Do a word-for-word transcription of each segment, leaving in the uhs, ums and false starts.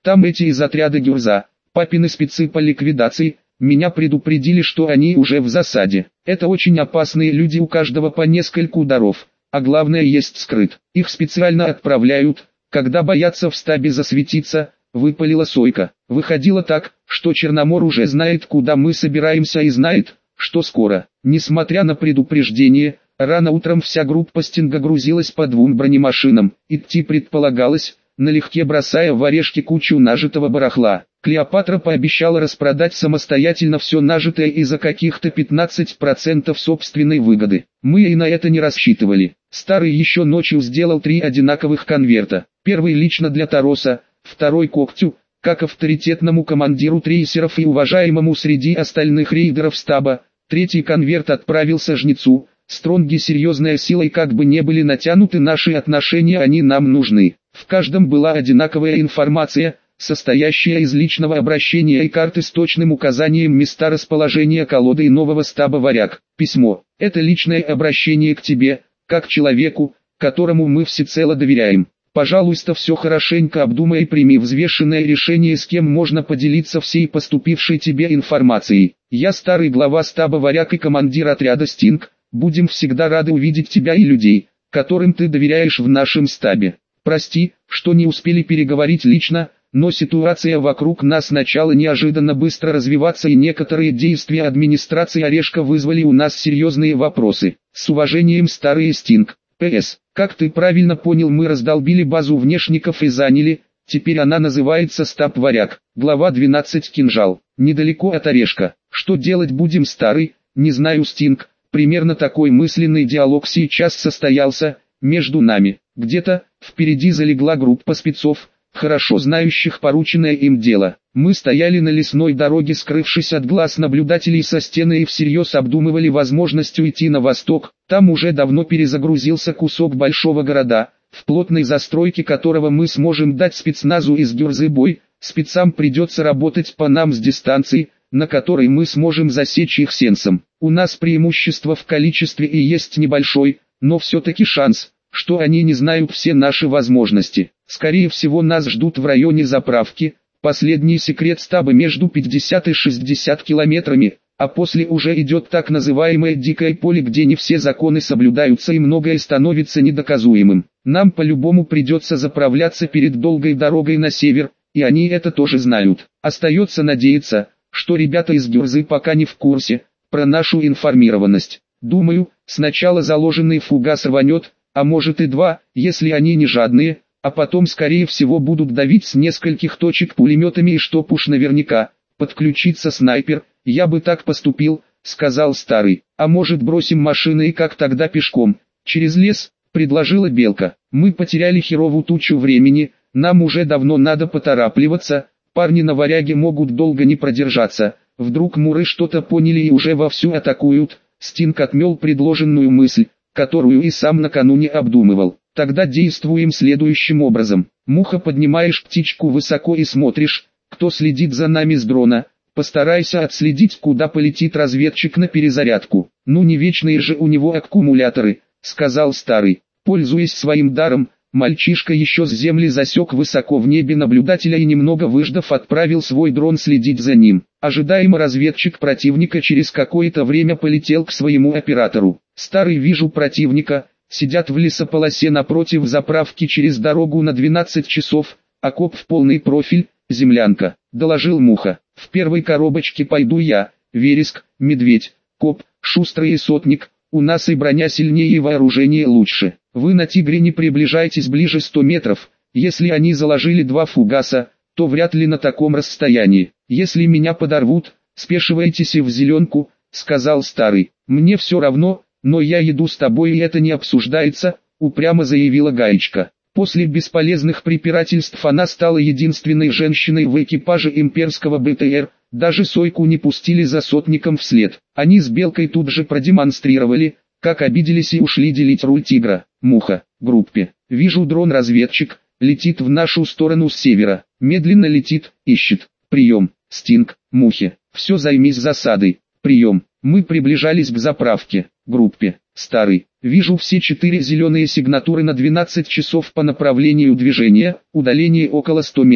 Там эти из отряда Гюрза, папины спецы по ликвидации, меня предупредили, что они уже в засаде. Это очень опасные люди, у каждого по нескольку ударов, а главное есть скрыт. Их специально отправляют, когда боятся в стабе засветиться, выпалила Сойка. Выходило так, что Черномор уже знает, куда мы собираемся, и знает, что скоро. Несмотря на предупреждение, рано утром вся группа Стинга грузилась по двум бронемашинам. Идти предполагалось, налегке бросая в орешки кучу нажитого барахла. Клеопатра пообещала распродать самостоятельно все нажитое и за каких-то пятнадцать процентов собственной выгоды. Мы и на это не рассчитывали. Старый еще ночью сделал три одинаковых конверта. Первый лично для Тароса, второй Когтю, как авторитетному командиру трейсеров и уважаемому среди остальных рейдеров стаба. Третий конверт отправился Жнецу. Стронги серьезная сила, и как бы не были натянуты наши отношения, они нам нужны. В каждом была одинаковая информация, состоящая из личного обращения и карты с точным указанием места расположения колоды и нового стаба «Варяг». Письмо. Это личное обращение к тебе, как человеку, которому мы всецело доверяем. Пожалуйста, все хорошенько обдумай и прими взвешенное решение, с кем можно поделиться всей поступившей тебе информацией. Я старый глава стаба «Варяг» и командир отряда «Стинг». Будем всегда рады увидеть тебя и людей, которым ты доверяешь в нашем стабе. Прости, что не успели переговорить лично, но ситуация вокруг нас начала неожиданно быстро развиваться, и некоторые действия администрации Орешка вызвали у нас серьезные вопросы. С уважением, старый Стинг. П С. Как ты правильно понял, мы раздолбили базу внешников и заняли, теперь она называется стаб «Варяг». Глава двенадцать. Кинжал. Недалеко от Орешка. Что делать будем, старый? Не знаю, Стинг. Примерно такой мысленный диалог сейчас состоялся между нами. Где-то впереди залегла группа спецов, хорошо знающих порученное им дело. Мы стояли на лесной дороге, скрывшись от глаз наблюдателей со стены, и всерьез обдумывали возможность уйти на восток. Там уже давно перезагрузился кусок большого города, в плотной застройке которого мы сможем дать спецназу из Гюрзы бой. Спецам придется работать по нам с дистанции, на которой мы сможем засечь их сенсом. У нас преимущество в количестве и есть небольшой, но все-таки шанс, что они не знают все наши возможности. Скорее всего, нас ждут в районе заправки, последний секрет стаба между пятьдесят и шестьдесят километрами, а после уже идет так называемое дикое поле, где не все законы соблюдаются и многое становится недоказуемым. Нам по-любому придется заправляться перед долгой дорогой на север, и они это тоже знают. Остается надеяться, что ребята из Гюрзы пока не в курсе про нашу информированность. Думаю, сначала заложенный фугас рванет, а может и два, если они не жадные, а потом скорее всего будут давить с нескольких точек пулеметами, и чтоб уж наверняка подключиться снайпер. Я бы так поступил, сказал старый. А может, бросим машины и как тогда пешком через лес, предложила Белка. Мы потеряли херову тучу времени, нам уже давно надо поторапливаться. Парни на Варяге могут долго не продержаться. Вдруг муры что-то поняли и уже вовсю атакуют. Стинг отмел предложенную мысль, которую и сам накануне обдумывал. Тогда действуем следующим образом. Муха, поднимаешь птичку высоко и смотришь, кто следит за нами с дрона. Постарайся отследить, куда полетит разведчик на перезарядку. Ну не вечные же у него аккумуляторы, сказал старый. Пользуясь своим даром, мальчишка еще с земли засек высоко в небе наблюдателя и, немного выждав, отправил свой дрон следить за ним. Ожидаемо разведчик противника через какое-то время полетел к своему оператору. Старый, вижу противника, сидят в лесополосе напротив заправки через дорогу на двенадцать часов, окоп в полный профиль, землянка, доложил Муха. В первой коробочке пойду я, Вереск, Медведь, Коп, Шустрый и Сотник. У нас и броня сильнее, и вооружение лучше. Вы на Тигре не приближайтесь ближе сто метров. Если они заложили два фугаса, то вряд ли на таком расстоянии. Если меня подорвут, спешивайтесь и в зеленку, сказал старый. Мне все равно, но я еду с тобой, и это не обсуждается, упрямо заявила Гаечка. После бесполезных препирательств она стала единственной женщиной в экипаже имперского Б Т Р. Даже Сойку не пустили за Сотником вслед. Они с Белкой тут же продемонстрировали, как обиделись, и ушли делить руль Тигра. Муха, группе. Вижу дрон-разведчик, летит в нашу сторону с севера. Медленно летит, ищет. Прием. Стинг, Мухе. Все, займись засадой. Прием. Мы приближались к заправке. Группе. Старый. Вижу все четыре зеленые сигнатуры на двенадцать часов по направлению движения, удаление около ста метров.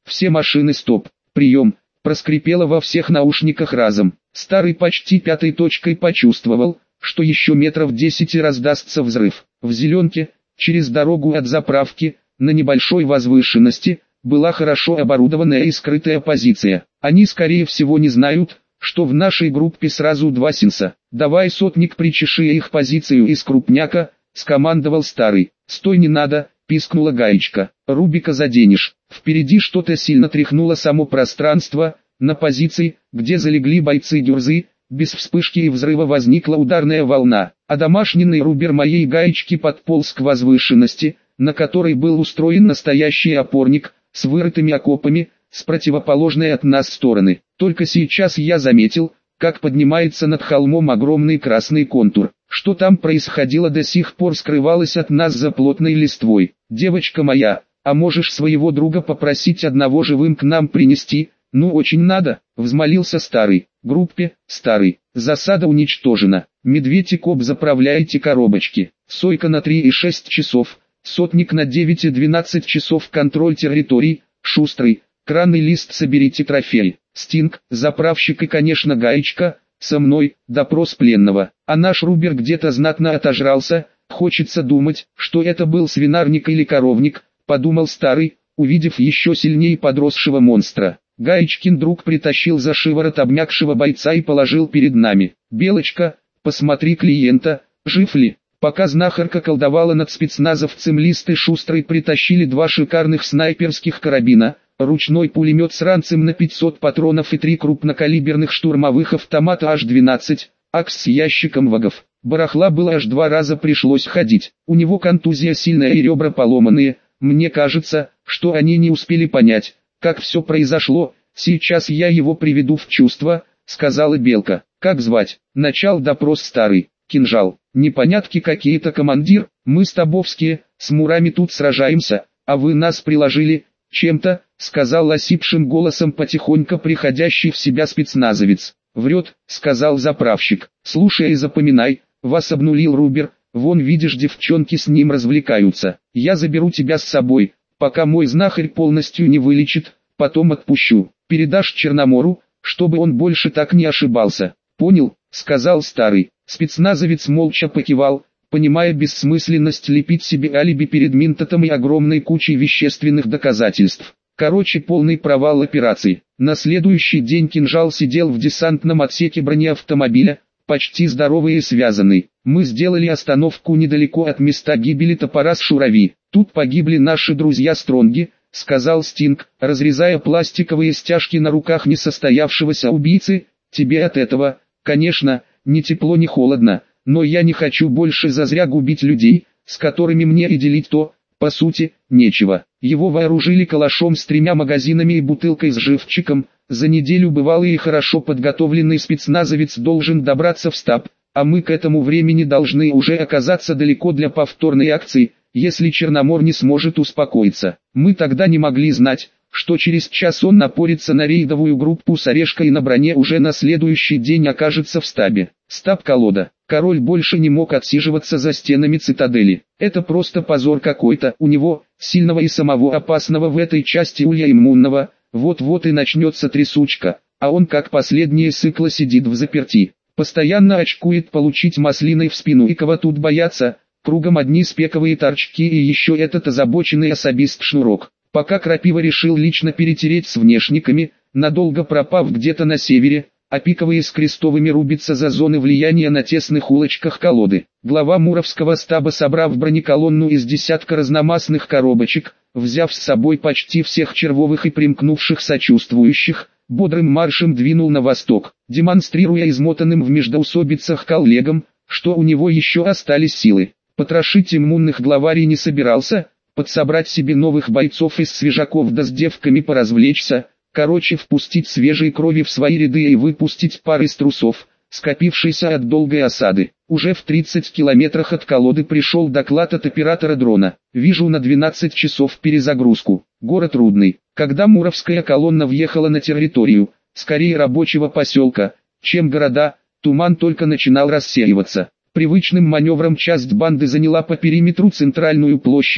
все машины стоп, прием, проскрипело во всех наушниках разом. Старый почти пятой точкой почувствовал, что еще метров десять и раздастся взрыв. В зеленке, через дорогу от заправки, на небольшой возвышенности, была хорошо оборудованная и скрытая позиция. Они скорее всего не знают, что в нашей группе сразу два синса. «Давай, сотник, причеши их позицию из крупняка», — скомандовал старый. «Стой, не надо», — пискнула гаечка. «Рубика заденешь». Впереди что-то сильно тряхнуло само пространство. На позиции, где залегли бойцы Гюрзы, без вспышки и взрыва возникла ударная волна, а домашний рубер моей гаечки подполз к возвышенности, на которой был устроен настоящий опорник, с вырытыми окопами, с противоположной от нас стороны. Только сейчас я заметил, как поднимается над холмом огромный красный контур. Что там происходило, до сих пор скрывалось от нас за плотной листвой. «Девочка моя, а можешь своего друга попросить одного живым к нам принести? Ну очень надо», — взмолился старый. «Группе, старый, засада уничтожена. Медведь и коп, заправляйте коробочки. Сойка на три и шесть часов, сотник на девять и двенадцать часов, контроль территорий. Шустрый, кранный лист, соберите трофей. Стинг, заправщик и, конечно, гаечка, со мной, допрос пленного. А наш рубер где-то знатно отожрался, хочется думать, что это был свинарник или коровник», — подумал старый, увидев еще сильнее подросшего монстра. Гаечкин друг притащил за шиворот обмякшего бойца и положил перед нами. «Белочка, посмотри клиента, жив ли?» Пока знахарка колдовала над спецназовцем, Лист и Шустрый притащили два шикарных снайперских карабина, ручной пулемет с ранцем на пятьсот патронов и три крупнокалиберных штурмовых автомата аш двенадцать, АКС с ящиком вагов. Барахла было аж два раза, пришлось ходить. У него контузия сильная и ребра поломанные. Мне кажется, что они не успели понять, как все произошло. «Сейчас я его приведу в чувство», — сказала Белка. «Как звать?» Начал допрос старый. «Кинжал. Непонятки какие-то, командир. Мы с Тобовские, с мурами тут сражаемся, а вы нас приложили чем-то», — сказал осипшим голосом потихоньку приходящий в себя спецназовец. «Врет», — сказал заправщик. «Слушай и запоминай, вас обнулил Рубер, вон видишь, девчонки с ним развлекаются. Я заберу тебя с собой, пока мой знахарь полностью не вылечит, потом отпущу. Передашь Черномору, чтобы он больше так не ошибался». «Понял», — сказал старый. Спецназовец молча покивал, понимая бессмысленность лепить себе алиби перед Минтотом и огромной кучей вещественных доказательств. Короче, полный провал операции. На следующий день Кинжал сидел в десантном отсеке бронеавтомобиля, почти здоровый и связанный. Мы сделали остановку недалеко от места гибели топора с Шурави. «Тут погибли наши друзья Стронги», — сказал Стинг, разрезая пластиковые стяжки на руках несостоявшегося убийцы. «Тебе от этого, конечно, ни тепло, ни холодно, но я не хочу больше зазря губить людей, с которыми мне и делить то, по сути, нечего». Его вооружили калашом с тремя магазинами и бутылкой с живчиком. За неделю бывалый и хорошо подготовленный спецназовец должен добраться в штаб, а мы к этому времени должны уже оказаться далеко для повторной акции, если Черномор не сможет успокоиться. Мы тогда не могли знать, что через час он напорится на рейдовую группу с Орешкой и на броне уже на следующий день окажется в штабе. Стаб-колода. Король больше не мог отсиживаться за стенами цитадели. Это просто позор какой-то. У него, сильного и самого опасного в этой части улья иммунного, вот-вот и начнется трясучка, а он как последнее сыкло сидит в заперти. Постоянно очкует получить маслиной в спину, и кого тут бояться, кругом одни спековые торчки и еще этот озабоченный особист Шнурок. Пока Крапива решил лично перетереть с внешниками, надолго пропав где-то на севере, а пиковые с крестовыми рубятся за зоны влияния на тесных улочках колоды. Глава Муровского стаба, собрав бронеколонну из десятка разномастных коробочек, взяв с собой почти всех червовых и примкнувших сочувствующих, бодрым маршем двинул на восток, демонстрируя измотанным в междоусобицах коллегам, что у него еще остались силы. Потрошить иммунных главарей не собирался, подсобрать себе новых бойцов из свежаков да с девками поразвлечься, короче впустить свежей крови в свои ряды и выпустить пар из трусов, скопившейся от долгой осады. Уже в тридцати километрах от колоды пришел доклад от оператора дрона. «Вижу на двенадцать часов перезагрузку. Город Рудный». Когда Муровская колонна въехала на территорию, скорее рабочего поселка, чем города, туман только начинал рассеиваться. Привычным маневром часть банды заняла по периметру центральную площадь,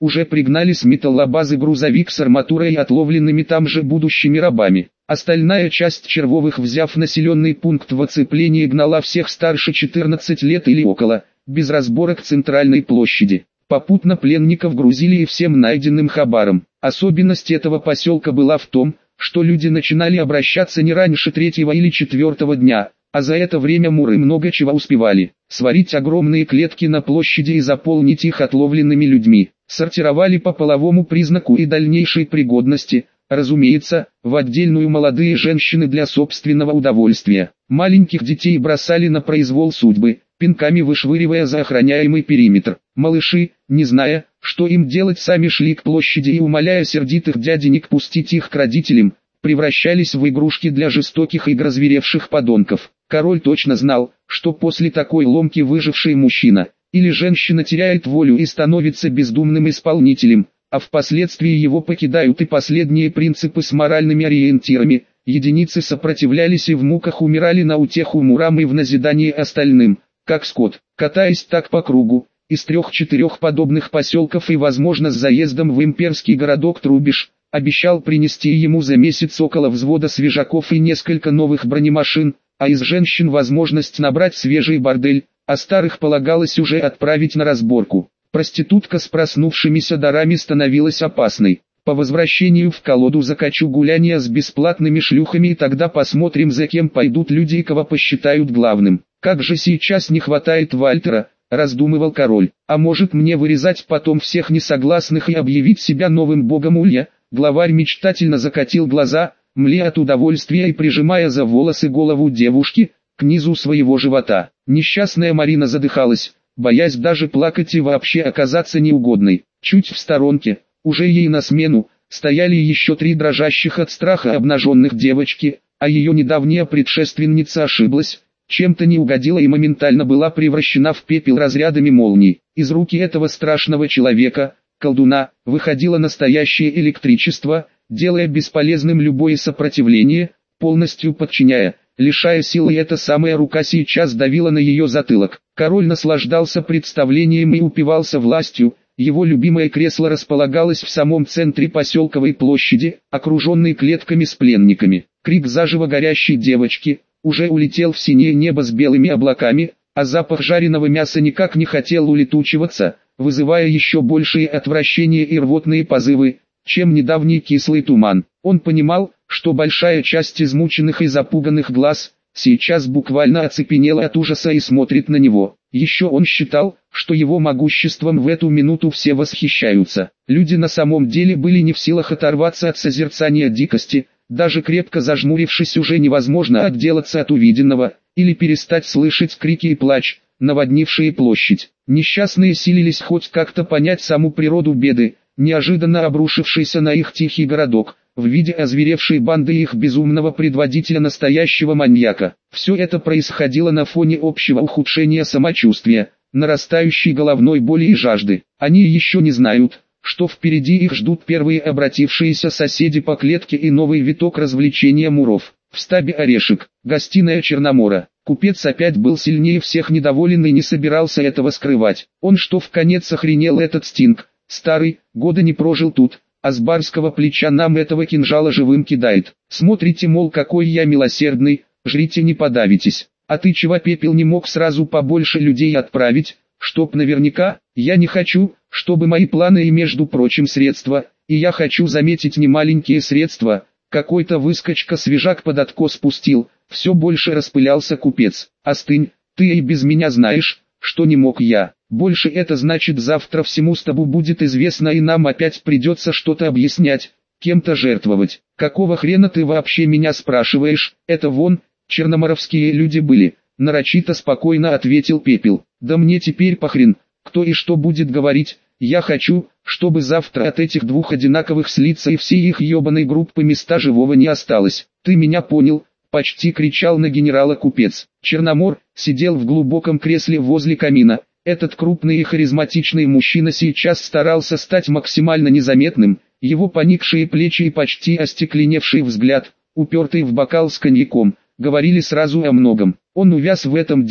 уже пригнали с металлобазы грузовик с арматурой и отловленными там же будущими рабами. Остальная часть червовых, взяв населенный пункт в оцепление, гнала всех старше четырнадцати лет или около, без разбора к центральной площади. Попутно пленников грузили и всем найденным хабаром. Особенность этого поселка была в том, что люди начинали обращаться не раньше третьего или четвертого дня, а за это время муры много чего успевали. Сварить огромные клетки на площади и заполнить их отловленными людьми. Сортировали по половому признаку и дальнейшей пригодности, разумеется, в отдельную молодые женщины для собственного удовольствия. Маленьких детей бросали на произвол судьбы, пинками вышвыривая за охраняемый периметр. Малыши, не зная, что им делать, сами шли к площади и, умоляя сердитых дяденек пустить их к родителям, превращались в игрушки для жестоких и разверевших подонков. Король точно знал, что после такой ломки выживший мужчина или женщина теряет волю и становится бездумным исполнителем, а впоследствии его покидают и последние принципы с моральными ориентирами. Единицы сопротивлялись и в муках умирали на утеху мурам и в назидание остальным, как скот. Катаясь так по кругу, из трех-четырех подобных поселков и, возможно, с заездом в имперский городок Трубеж, обещал принести ему за месяц около взвода свежаков и несколько новых бронемашин, а из женщин возможность набрать свежий бордель, а старых полагалось уже отправить на разборку. Проститутка с проснувшимися дарами становилась опасной. По возвращению в колоду закачу гуляния с бесплатными шлюхами, и тогда посмотрим, за кем пойдут люди и кого посчитают главным. Как же сейчас не хватает Вальтера, раздумывал король. А может мне вырезать потом всех несогласных и объявить себя новым богом Улья? Главарь мечтательно закатил глаза, млея от удовольствия и прижимая за волосы голову девушки к низу своего живота. Несчастная Марина задыхалась, боясь даже плакать и вообще оказаться неугодной. Чуть в сторонке, уже ей на смену, стояли еще три дрожащих от страха обнаженных девочки, а ее недавняя предшественница ошиблась, чем-то не угодила и моментально была превращена в пепел разрядами молний. Из руки этого страшного человека, колдуна, выходило настоящее электричество, делая бесполезным любое сопротивление, полностью подчиняя, лишая силы, и эта самая рука сейчас давила на ее затылок. Король наслаждался представлением и упивался властью. Его любимое кресло располагалось в самом центре поселковой площади, окруженной клетками с пленниками. Крик заживо горящей девочки уже улетел в синее небо с белыми облаками, а запах жареного мяса никак не хотел улетучиваться, вызывая еще большее отвращение и рвотные позывы, чем недавний кислый туман. Он понимал, что большая часть измученных и запуганных глаз сейчас буквально оцепенела от ужаса и смотрит на него. Еще он считал, что его могуществом в эту минуту все восхищаются. Люди на самом деле были не в силах оторваться от созерцания дикости, даже крепко зажмурившись уже невозможно отделаться от увиденного, или перестать слышать крики и плач, наводнившие площадь. Несчастные силились хоть как-то понять саму природу беды, неожиданно обрушившейся на их тихий городок, в виде озверевшей банды их безумного предводителя, настоящего маньяка. Все это происходило на фоне общего ухудшения самочувствия, нарастающей головной боли и жажды. Они еще не знают, что впереди их ждут первые обратившиеся соседи по клетке и новый виток развлечения муров. В стабе Орешек, гостиная Черномора. Купец опять был сильнее всех недоволен и не собирался этого скрывать. Он что, вконец охренел, этот Стинг? Старый, года не прожил тут, а с барского плеча нам этого кинжала живым кидает. Смотрите, мол, какой я милосердный, жрите, не подавитесь. А ты чего, Пепел, не мог сразу побольше людей отправить, чтоб наверняка? Я не хочу, чтобы мои планы и, между прочим, средства, и я хочу заметить, не маленькие средства, какой-то выскочка-свежак под откос спустил, все больше распылялся купец. Остынь, ты и без меня знаешь, что не мог я. Больше это значит, завтра всему стабу будет известно и нам опять придется что-то объяснять, кем-то жертвовать. Какого хрена ты вообще меня спрашиваешь? Это вон, черноморовские люди были, нарочито спокойно ответил Пепел. Да мне теперь похрен, кто и что будет говорить. Я хочу, чтобы завтра от этих двух одинаковых слиться и всей их ебаной группы места живого не осталось. Ты меня понял? Почти кричал на генерала купец. Черномор сидел в глубоком кресле возле камина. Этот крупный и харизматичный мужчина сейчас старался стать максимально незаметным. Его поникшие плечи и почти остекленевший взгляд, упертый в бокал с коньяком, говорили сразу о многом. Он увяз в этом деле,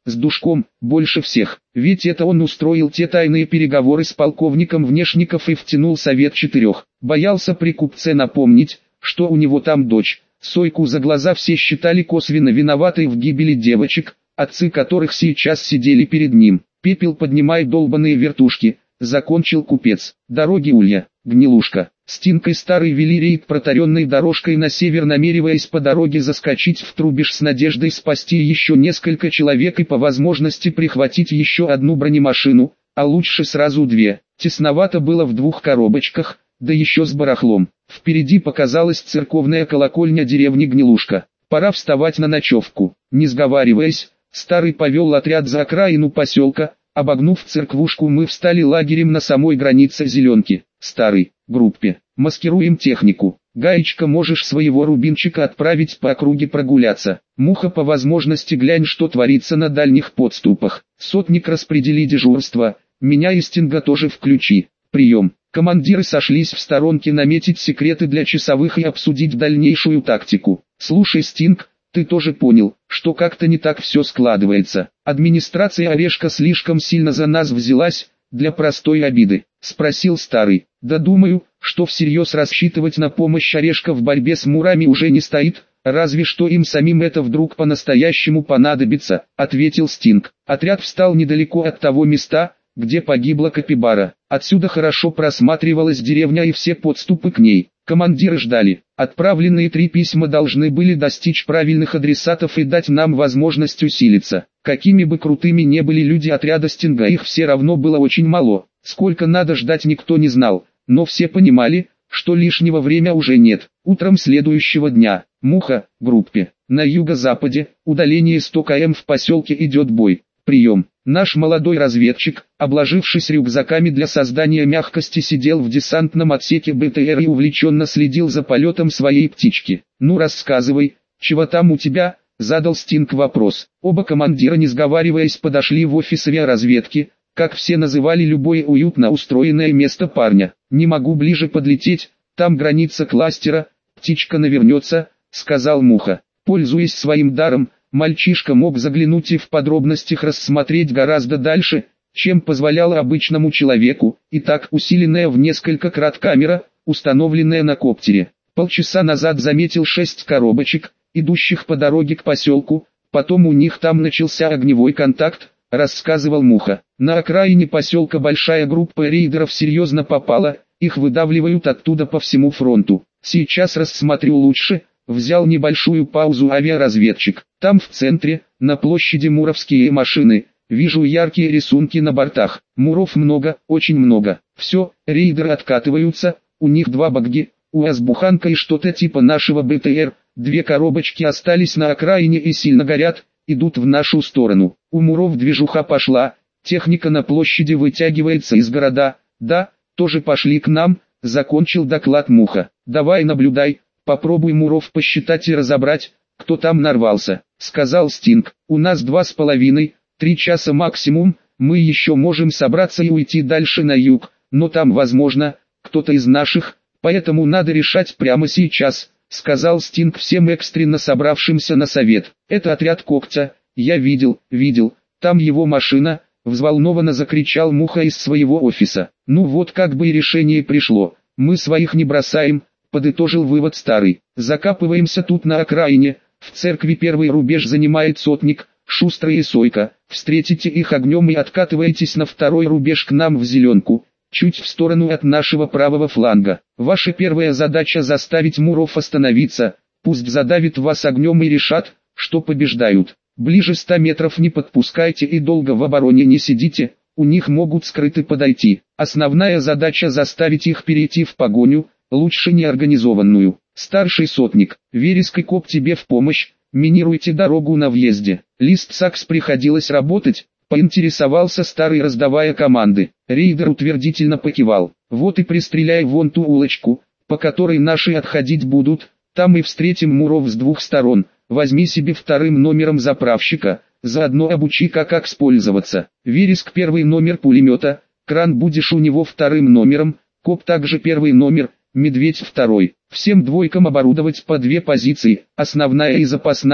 с Душком, больше всех. Ведь это он устроил те тайные переговоры с полковником Внешников и втянул совет четырех. Боялся при купце напомнить, что у него там дочь. Сойку за глаза все считали косвенно виноватой в гибели девочек, отцы которых сейчас сидели перед ним. Пепел поднимай долбаные вертушки, закончил купец. Дороги улья, гнилушка. Стинкой старый вели рейд протаренной дорожкой на север, намереваясь по дороге заскочить в Трубеж с надеждой спасти еще несколько человек и по возможности прихватить еще одну бронемашину, а лучше сразу две. Тесновато было в двух коробочках, да еще с барахлом. Впереди показалась церковная колокольня деревни Гнилушка. Пора вставать на ночевку. Не сговариваясь, старый повел отряд за окраину поселка. Обогнув церквушку, мы встали лагерем на самой границе зеленки. Старый, группе, маскируем технику. Гаечка, можешь своего рубинчика отправить по округе прогуляться. Муха, по возможности глянь, что творится на дальних подступах. Сотник, распредели дежурство. Меня и Стинга тоже включи. Прием. Командиры сошлись в сторонке наметить секреты для часовых и обсудить дальнейшую тактику. Слушай, Стинг, ты тоже понял, что как-то не так все складывается. Администрация Орешка слишком сильно за нас взялась, для простой обиды? Спросил старый. Да думаю, что всерьез рассчитывать на помощь Орешка в борьбе с мурами уже не стоит, разве что им самим это вдруг по-настоящему понадобится, ответил Стинг. Отряд встал недалеко от того места, где погибла Капибара. Отсюда хорошо просматривалась деревня и все подступы к ней. Командиры ждали. Отправленные три письма должны были достичь правильных адресатов и дать нам возможность усилиться. Какими бы крутыми не были люди отряда Стинга, их все равно было очень мало. Сколько надо ждать, никто не знал, но все понимали, что лишнего время уже нет. Утром следующего дня, Муха, группе, на юго-западе, удаление сто километров в поселке идет бой. Прием. Наш молодой разведчик, обложившись рюкзаками для создания мягкости, сидел в десантном отсеке БТР и увлеченно следил за полетом своей птички. «Ну рассказывай, чего там у тебя?» — задал Стинг вопрос. Оба командира, не сговариваясь, подошли в офис авиаразведки, как все называли любое уютно устроенное место парня. «Не могу ближе подлететь, там граница кластера, птичка навернется», — сказал Муха. Пользуясь своим даром, мальчишка мог заглянуть и в подробностях рассмотреть гораздо дальше, чем позволяло обычному человеку. Итак, усиленная в несколько крат камера, установленная на коптере. Полчаса назад заметил шесть коробочек, идущих по дороге к поселку, потом у них там начался огневой контакт, рассказывал Муха. На окраине поселка большая группа рейдеров серьезно попала, их выдавливают оттуда по всему фронту. Сейчас рассмотрю лучше. Взял небольшую паузу авиаразведчик. Там в центре, на площади, муровские машины. Вижу яркие рисунки на бортах. Муров много, очень много. Все, рейдеры откатываются, у них два багги, УАЗ-буханка и что-то типа нашего БТР. Две коробочки остались на окраине и сильно горят, идут в нашу сторону. У муров движуха пошла, техника на площади вытягивается из города. Да, тоже пошли к нам, закончил доклад Муха. Давай наблюдай. Попробуй муров посчитать и разобрать, кто там нарвался, сказал Стинг. У нас два с половиной, три часа максимум, мы еще можем собраться и уйти дальше на юг, но там возможно, кто-то из наших, поэтому надо решать прямо сейчас, сказал Стинг всем экстренно собравшимся на совет. Это отряд Когтя, я видел, видел, там его машина, взволнованно закричал Муха из своего офиса. Ну вот как бы и решение пришло, мы своих не бросаем, подытожил вывод старый. Закапываемся тут на окраине, в церкви первый рубеж занимает Сотник, Шустрый и Сойка. Встретите их огнем и откатываетесь на второй рубеж к нам в зеленку, чуть в сторону от нашего правого фланга. Ваша первая задача заставить муров остановиться, пусть задавит вас огнем и решат, что побеждают. Ближе ста метров не подпускайте и долго в обороне не сидите, у них могут скрыто подойти. Основная задача заставить их перейти в погоню, лучше неорганизованную. Старший сотник, Вереск и Коп тебе в помощь, минируйте дорогу на въезде. Лист Сакс приходилось работать, поинтересовался старый, раздавая команды. Рейдер утвердительно покивал. Вот и пристреляй вон ту улочку, по которой наши отходить будут, там и встретим муров с двух сторон. Возьми себе вторым номером заправщика, заодно обучи, как использоваться. Вереск первый номер пулемета, Кран будешь у него вторым номером, Коп также первый номер, Медведь второй. Всем двойкам оборудовать по две позиции, основная и запасная,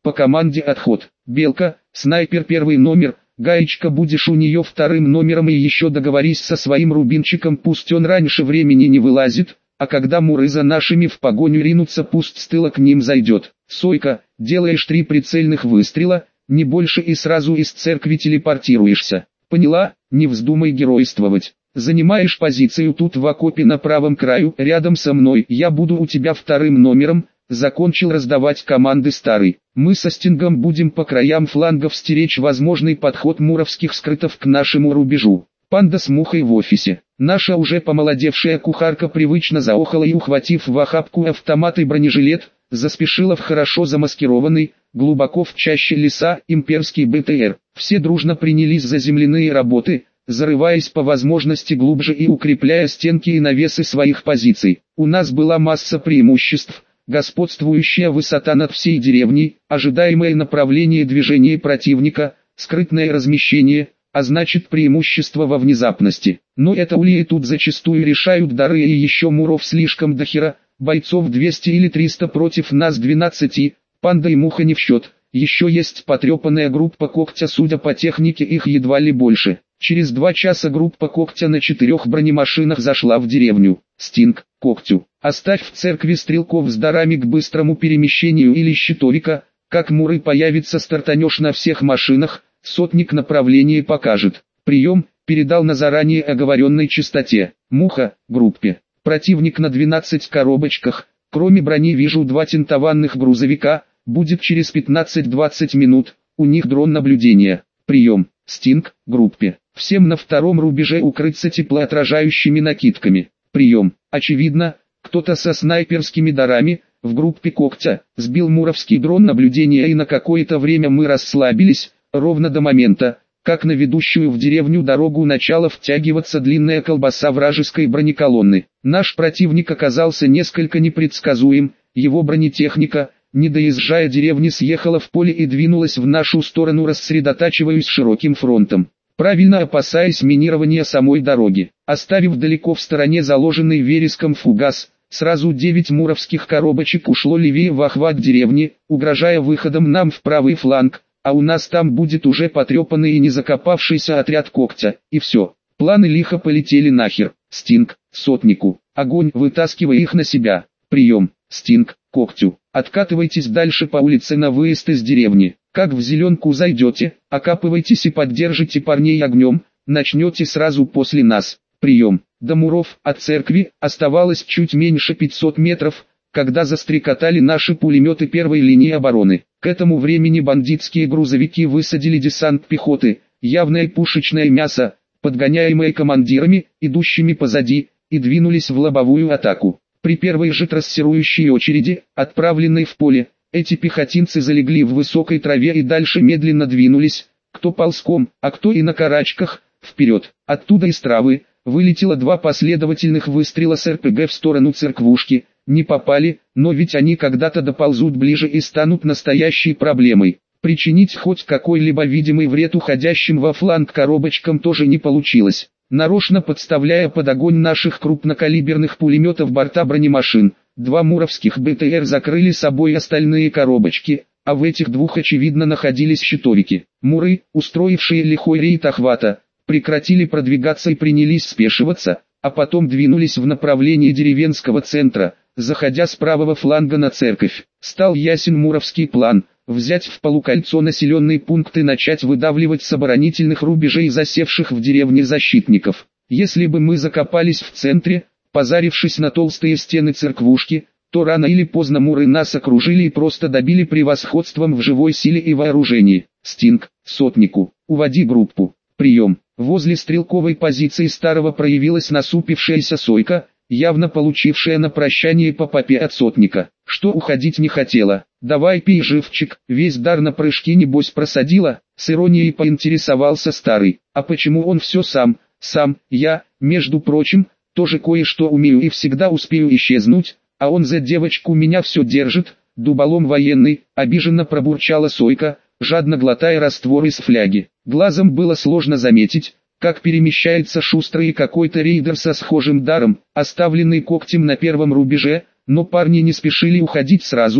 по команде отход. Белка, снайпер первый номер, Гаечка будешь у нее вторым номером и еще договорись со своим рубинчиком, пусть он раньше времени не вылазит, а когда муры за нашими в погоню ринутся, пусть с тыла к ним зайдет. Сойка, делаешь три прицельных выстрела, не больше, и сразу из церкви телепортируешься. Поняла? Не вздумай геройствовать. Занимаешь позицию тут в окопе на правом краю, рядом со мной, я буду у тебя вторым номером. Закончил раздавать команды старый. Мы со Стингом будем по краям флангов стеречь возможный подход муровских скрытов к нашему рубежу. Панда с Мухой в офисе. Наша уже помолодевшая кухарка привычно заохала и, ухватив в охапку автомат и бронежилет, заспешила в хорошо замаскированный, глубоко в чаще леса, имперский БТР. Все дружно принялись за земляные работы, зарываясь по возможности глубже и укрепляя стенки и навесы своих позиций. У нас была масса преимуществ. Господствующая высота над всей деревней, ожидаемое направление движения противника, скрытное размещение, а значит преимущество во внезапности. Но это улии тут зачастую решают дары, и еще муров слишком дохера, бойцов двести или триста против нас двенадцати, Панда и Муха не в счет. Еще есть потрепанная группа Когтя, судя по технике их едва ли больше. Через два часа группа Когтя на четырех бронемашинах зашла в деревню. Стинг, Когтю, оставь в церкви стрелков с дарами к быстрому перемещению или щитовика, как муры появится, стартанешь на всех машинах, сотник направление покажет. Прием, передал на заранее оговоренной частоте. Муха, группе. Противник на двенадцати коробочках, кроме брони вижу два тентованных грузовика, будет через пятнадцать-двадцать минут, у них дрон наблюдения. Прием, Стинг, группе. Всем на втором рубеже укрыться теплоотражающими накидками. Прием. Очевидно, кто-то со снайперскими дарами, в группе Когтя, сбил муровский дрон наблюдения, и на какое-то время мы расслабились, ровно до момента, как на ведущую в деревню дорогу начала втягиваться длинная колбаса вражеской бронеколонны. Наш противник оказался несколько непредсказуем, его бронетехника, не доезжая деревни, съехала в поле и двинулась в нашу сторону, рассредотачиваясь широким фронтом, правильно опасаясь минирования самой дороги. Оставив далеко в стороне заложенный вереском фугас, сразу девять муровских коробочек ушло левее в охват деревни, угрожая выходом нам в правый фланг, а у нас там будет уже потрепанный и не закопавшийся отряд Когтя, и все. Планы лихо полетели нахер. Стинг, сотнику, огонь, вытаскивай их на себя. Прием, Стинг, Когтю, откатывайтесь дальше по улице на выезд из деревни. Как в зеленку зайдете, окапывайтесь и поддержите парней огнем, начнете сразу после нас. Прием. До муров от церкви оставалось чуть меньше пятисот метров, когда застрекотали наши пулеметы первой линии обороны. К этому времени бандитские грузовики высадили десант пехоты, явное пушечное мясо, подгоняемые командирами, идущими позади, и двинулись в лобовую атаку. При первой же трассирующей очереди, отправленной в поле, эти пехотинцы залегли в высокой траве и дальше медленно двинулись, кто ползком, а кто и на карачках, вперед. Оттуда из травы вылетело два последовательных выстрела с эр пэ гэ в сторону церквушки. Не попали, но ведь они когда-то доползут ближе и станут настоящей проблемой. Причинить хоть какой-либо видимый вред уходящим во фланг коробочкам тоже не получилось. Нарочно подставляя под огонь наших крупнокалиберных пулеметов борта бронемашин, два муровских бэ тэ эр закрыли собой остальные коробочки, а в этих двух очевидно находились щитовики. Муры, устроившие лихой рейд охвата, прекратили продвигаться и принялись спешиваться, а потом двинулись в направлении деревенского центра, заходя с правого фланга на церковь. Стал ясен муровский план – взять в полукольцо населенные пункты и начать выдавливать с оборонительных рубежей засевших в деревне защитников. Если бы мы закопались в центре, позарившись на толстые стены церквушки, то рано или поздно муры нас окружили и просто добили превосходством в живой силе и вооружении. Стинг, сотнику, уводи группу. Прием. Возле стрелковой позиции старого проявилась насупившаяся Сойка, явно получившая на прощание по попе от сотника, что уходить не хотела. «Давай пей, живчик, весь дар на прыжки небось просадила», с иронией поинтересовался старый. «А почему он все сам, сам, я, между прочим, тоже кое-что умею и всегда успею исчезнуть, а он за девочку меня все держит, дуболом военный», обиженно пробурчала Сойка, жадно глотая раствор из фляги. Глазом было сложно заметить, как перемещается шустрый какой-то рейдер со схожим даром, оставленный Когтем на первом рубеже, но парни не спешили уходить сразу,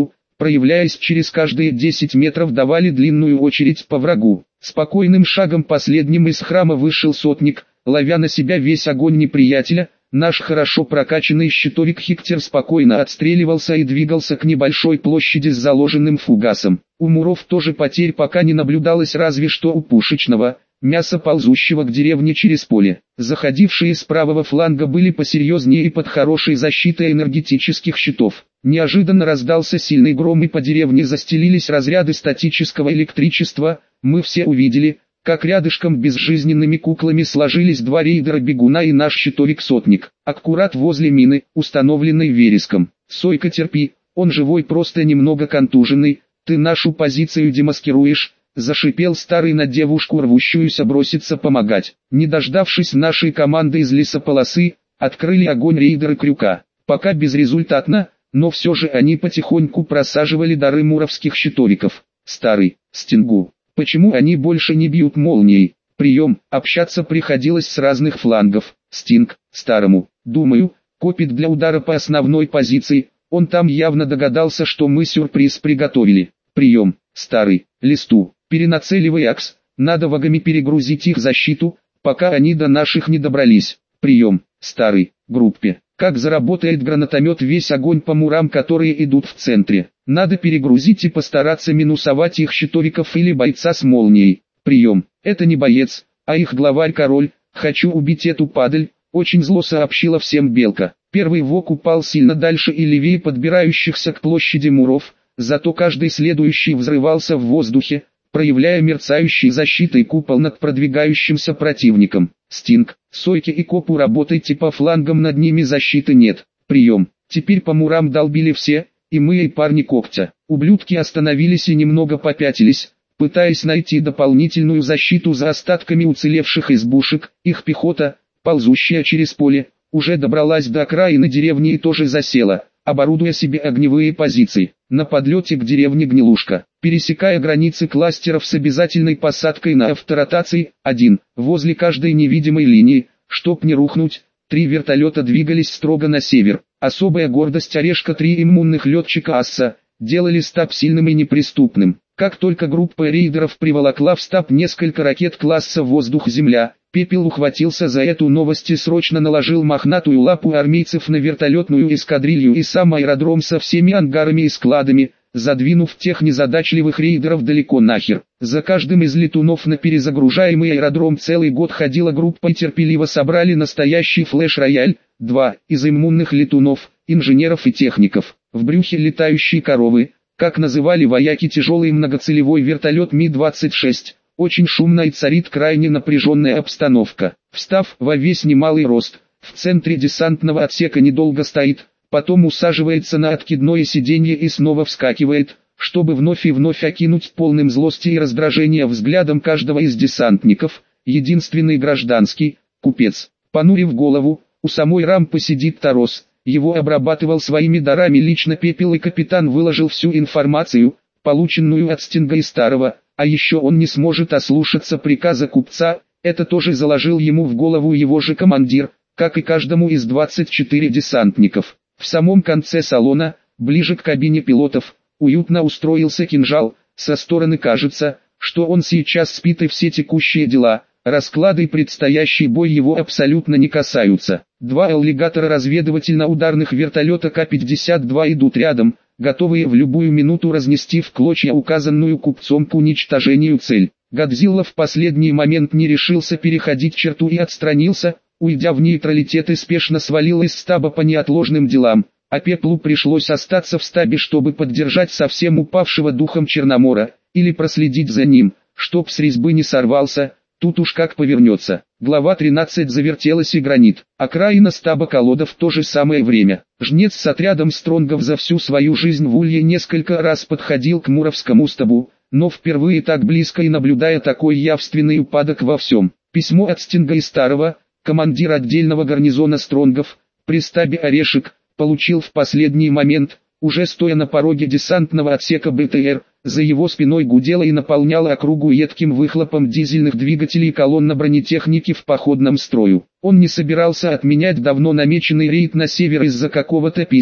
проявляясь через каждые десять метров, давали длинную очередь по врагу. Спокойным шагом последним из храма вышел сотник, ловя на себя весь огонь неприятеля. Наш хорошо прокачанный щитовик Хиктер спокойно отстреливался и двигался к небольшой площади с заложенным фугасом. У муров тоже потерь пока не наблюдалось, разве что у пушечного мяса, ползущего к деревне через поле. Заходившие с правого фланга были посерьезнее и под хорошей защитой энергетических щитов. Неожиданно раздался сильный гром, и по деревне застелились разряды статического электричества. Мы все увидели, как рядышком безжизненными куклами сложились два рейдера-бегуна и наш щитовик-сотник. Аккурат возле мины, установленной вереском. «Сойка, терпи, он живой, просто немного контуженный, ты нашу позицию демаскируешь», — зашипел старый на девушку, рвущуюся броситься помогать. Не дождавшись нашей команды из лесополосы, открыли огонь рейдеры Крюка. Пока безрезультатно, но все же они потихоньку просаживали дары муровских щитовиков. Старый, Стингу. Почему они больше не бьют молнией? Прием, общаться приходилось с разных флангов. Стинг, старому, думаю, копит для удара по основной позиции, он там явно догадался, что мы сюрприз приготовили. Прием, старый, Листу, перенацеливай акс, надо вагами перегрузить их защиту, пока они до наших не добрались. Прием, старый, группе, как заработает гранатомет, весь огонь по мурам, которые идут в центре. Надо перегрузить и постараться минусовать их щитовиков или бойца с молнией. Прием, это не боец, а их главарь-король, хочу убить эту падаль, очень зло сообщила всем Белка. Первый вок упал сильно дальше и левее подбирающихся к площади муров, зато каждый следующий взрывался в воздухе, проявляя мерцающий защитой купол над продвигающимся противником. Стинг, Сойке и Копу, работайте по флангам, над ними защиты нет. Прием, теперь по мурам долбили все, и мы, и парни Когтя. Ублюдки остановились и немного попятились, пытаясь найти дополнительную защиту за остатками уцелевших избушек. Их пехота, ползущая через поле, уже добралась до окраины деревни и тоже засела, оборудуя себе огневые позиции. На подлете к деревне Гнилушка, пересекая границы кластеров с обязательной посадкой на авторотации, один, возле каждой невидимой линии, чтоб не рухнуть, три вертолета двигались строго на север. Особая гордость Орешка, три иммунных летчика Асса, делали стаб сильным и неприступным. Как только группа рейдеров приволокла в стаб несколько ракет класса «Воздух-Земля», Пепел ухватился за эту новость и срочно наложил мохнатую лапу армейцев на вертолетную эскадрилью и сам аэродром со всеми ангарами и складами, задвинув тех незадачливых рейдеров далеко нахер. За каждым из летунов на перезагружаемый аэродром целый год ходила группа и терпеливо собрали настоящий флеш-рояль. Два из иммунных летунов, инженеров и техников, в брюхе летающие коровы, как называли вояки тяжелый многоцелевой вертолет Ми двадцать шесть. Очень шумно и царит крайне напряженная обстановка. Встав во весь немалый рост, в центре десантного отсека недолго стоит, потом усаживается на откидное сиденье и снова вскакивает, чтобы вновь и вновь окинуть полным злости и раздражения взглядом каждого из десантников. Единственный гражданский, купец, понурив голову, у самой рампы сидит Тарос. Его обрабатывал своими дарами лично Пепел, и капитан выложил всю информацию, полученную от Стинга и Старого. А еще он не сможет ослушаться приказа купца, это тоже заложил ему в голову его же командир, как и каждому из двадцати четырёх десантников. В самом конце салона, ближе к кабине пилотов, уютно устроился Кинжал. Со стороны кажется, что он сейчас спит, и все текущие дела, расклады и предстоящий бой его абсолютно не касаются. Два аллигатора разведывательно-ударных вертолета Ка пятьдесят два идут рядом, готовые в любую минуту разнести в клочья указанную купцом к уничтожению цель. Годзилла в последний момент не решился переходить черту и отстранился, уйдя в нейтралитет, и спешно свалил из стаба по неотложным делам, а Пеплу пришлось остаться в стабе, чтобы поддержать совсем упавшего духом Черномора, или проследить за ним, чтоб с резьбы не сорвался. Тут уж как повернется. Глава тринадцать завертелась и гранит. Окраина стаба колода в то же самое время. Жнец с отрядом стронгов за всю свою жизнь в Улье несколько раз подходил к Муровскому стабу, но впервые так близко и наблюдая такой явственный упадок во всем. Письмо от Стинга и Старого, командир отдельного гарнизона стронгов, при стабе Орешек, получил в последний момент, уже стоя на пороге десантного отсека БТР. За его спиной гудело и наполняло округу едким выхлопом дизельных двигателей колонна бронетехники в походном строю. Он не собирался отменять давно намеченный рейд на север из-за какого-то письма,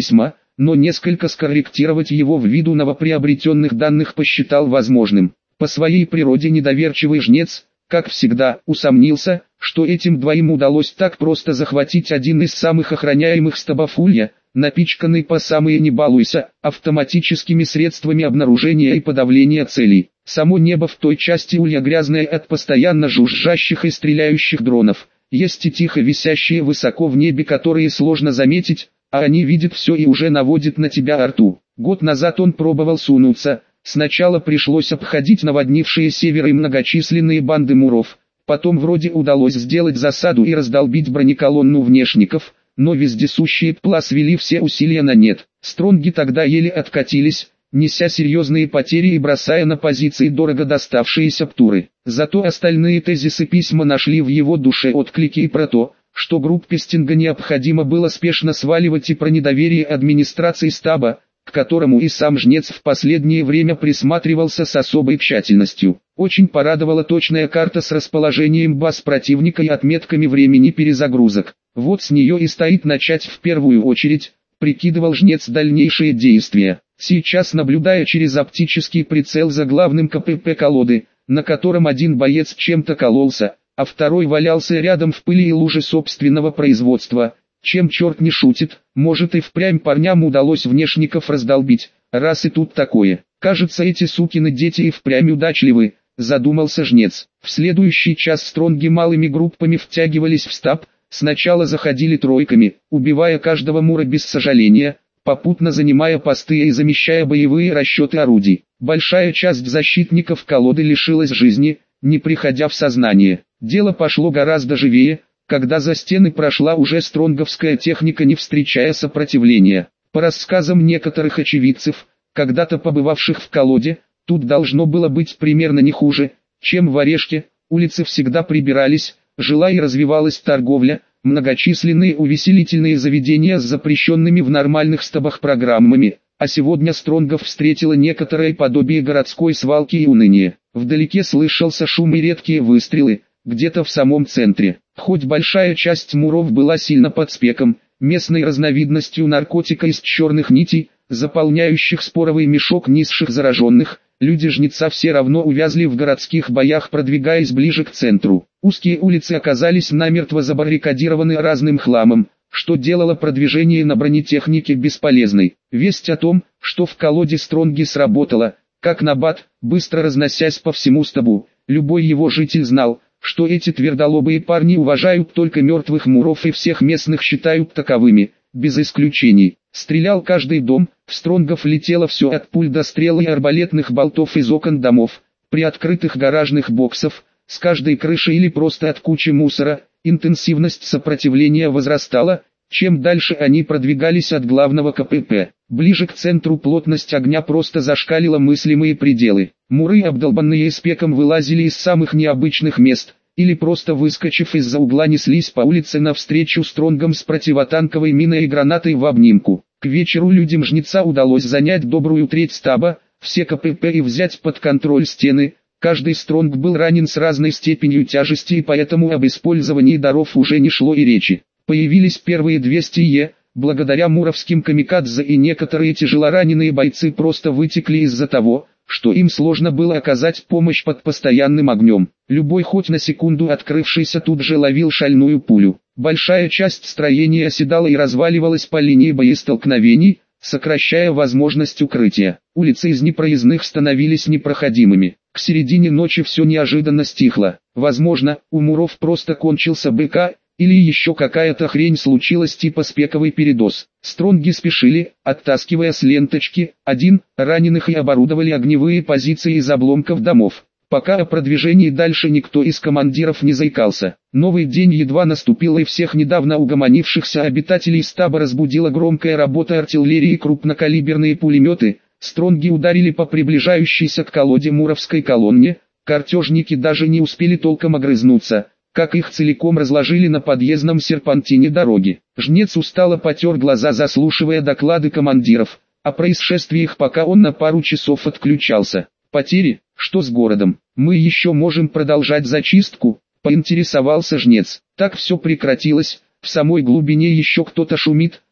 но несколько скорректировать его ввиду новоприобретенных данных посчитал возможным. По своей природе недоверчивый жнец, как всегда, усомнился, что этим двоим удалось так просто захватить один из самых охраняемых стабов Улья, напичканный по самые не балуйся, автоматическими средствами обнаружения и подавления целей. Само небо в той части Улья грязное от постоянно жужжащих и стреляющих дронов. Есть и тихо висящие высоко в небе, которые сложно заметить, а они видят все и уже наводят на тебя арту. Год назад он пробовал сунуться. Сначала пришлось обходить наводнившие север и многочисленные банды муров, потом вроде удалось сделать засаду и раздолбить бронеколонну внешников, но вездесущие пла свели все усилия на нет. Стронги тогда еле откатились, неся серьезные потери и бросая на позиции дорого доставшиеся птуры. Зато остальные тезисы письма нашли в его душе отклики и про то, что группе Стинга необходимо было спешно сваливать, и про недоверие администрации стаба, к которому и сам жнец в последнее время присматривался с особой тщательностью. Очень порадовала точная карта с расположением баз противника и отметками времени перезагрузок. Вот с нее и стоит начать в первую очередь, прикидывал жнец дальнейшие действия. Сейчас, наблюдая через оптический прицел за главным КПП колоды, на котором один боец чем-то кололся, а второй валялся рядом в пыли и луже собственного производства, чем черт не шутит, может и впрямь парням удалось внешников раздолбить, раз и тут такое. Кажется, эти сукины дети и впрямь удачливы, задумался жнец. В следующий час стронги малыми группами втягивались в стаб, сначала заходили тройками, убивая каждого мура без сожаления, попутно занимая посты и замещая боевые расчеты орудий. Большая часть защитников колоды лишилась жизни, не приходя в сознание. Дело пошло гораздо живее, когда за стены прошла уже стронговская техника, не встречая сопротивления. По рассказам некоторых очевидцев, когда-то побывавших в колоде, тут должно было быть примерно не хуже, чем в Орешке. Улицы всегда прибирались, жила и развивалась торговля, многочисленные увеселительные заведения с запрещенными в нормальных стабах программами, а сегодня Стронгов встретило некоторое подобие городской свалки и уныния. Вдалеке слышался шум и редкие выстрелы, где-то в самом центре. Хоть большая часть муров была сильно под спеком, местной разновидностью наркотика из черных нитей, заполняющих споровый мешок низших зараженных, люди жнеца все равно увязли в городских боях, продвигаясь ближе к центру. Узкие улицы оказались намертво забаррикадированы разным хламом, что делало продвижение на бронетехнике бесполезной. Весть о том, что в колоде Стронги сработала, как набат, быстро разносясь по всему стабу, любой его житель знал, что эти твердолобые парни уважают только мертвых муров и всех местных считают таковыми, без исключений. Стрелял каждый дом, в Стронгов летело все от пуль до стрел и арбалетных болтов из окон домов, приоткрытых гаражных боксов, с каждой крыши или просто от кучи мусора. Интенсивность сопротивления возрастала, чем дальше они продвигались от главного КПП. Ближе к центру плотность огня просто зашкалила мыслимые пределы. Муры, обдолбанные спеком, вылазили из самых необычных мест, или просто выскочив из-за угла неслись по улице навстречу Стронгам с противотанковой миной и гранатой в обнимку. К вечеру людям жнеца удалось занять добрую треть стаба, все КПП и взять под контроль стены. Каждый Стронг был ранен с разной степенью тяжести, и поэтому об использовании даров уже не шло и речи. Появились первые двести Е, благодаря муровским камикадзе, и некоторые тяжелораненые бойцы просто вытекли из-за того, что им сложно было оказать помощь под постоянным огнем. Любой хоть на секунду открывшийся тут же ловил шальную пулю. Большая часть строения оседала и разваливалась по линии боестолкновений, сокращая возможность укрытия. Улицы из непроездных становились непроходимыми. К середине ночи все неожиданно стихло. Возможно, у муров просто кончился БК, или еще какая-то хрень случилась типа спековый передоз. Стронги спешили, оттаскивая с ленточки один раненых, и оборудовали огневые позиции из обломков домов. Пока о продвижении дальше никто из командиров не заикался. Новый день едва наступил, и всех недавно угомонившихся обитателей стаба разбудила громкая работа артиллерии и крупнокалиберные пулеметы. Стронги ударили по приближающейся к колоде муровской колонне. Картежники даже не успели толком огрызнуться, как их целиком разложили на подъездном серпантине дороги. Жнец устало потер глаза, заслушивая доклады командиров о происшествиях, пока он на пару часов отключался. Потери? Что с городом? Мы еще можем продолжать зачистку? Поинтересовался жнец. Так все прекратилось, в самой глубине еще кто-то шумит,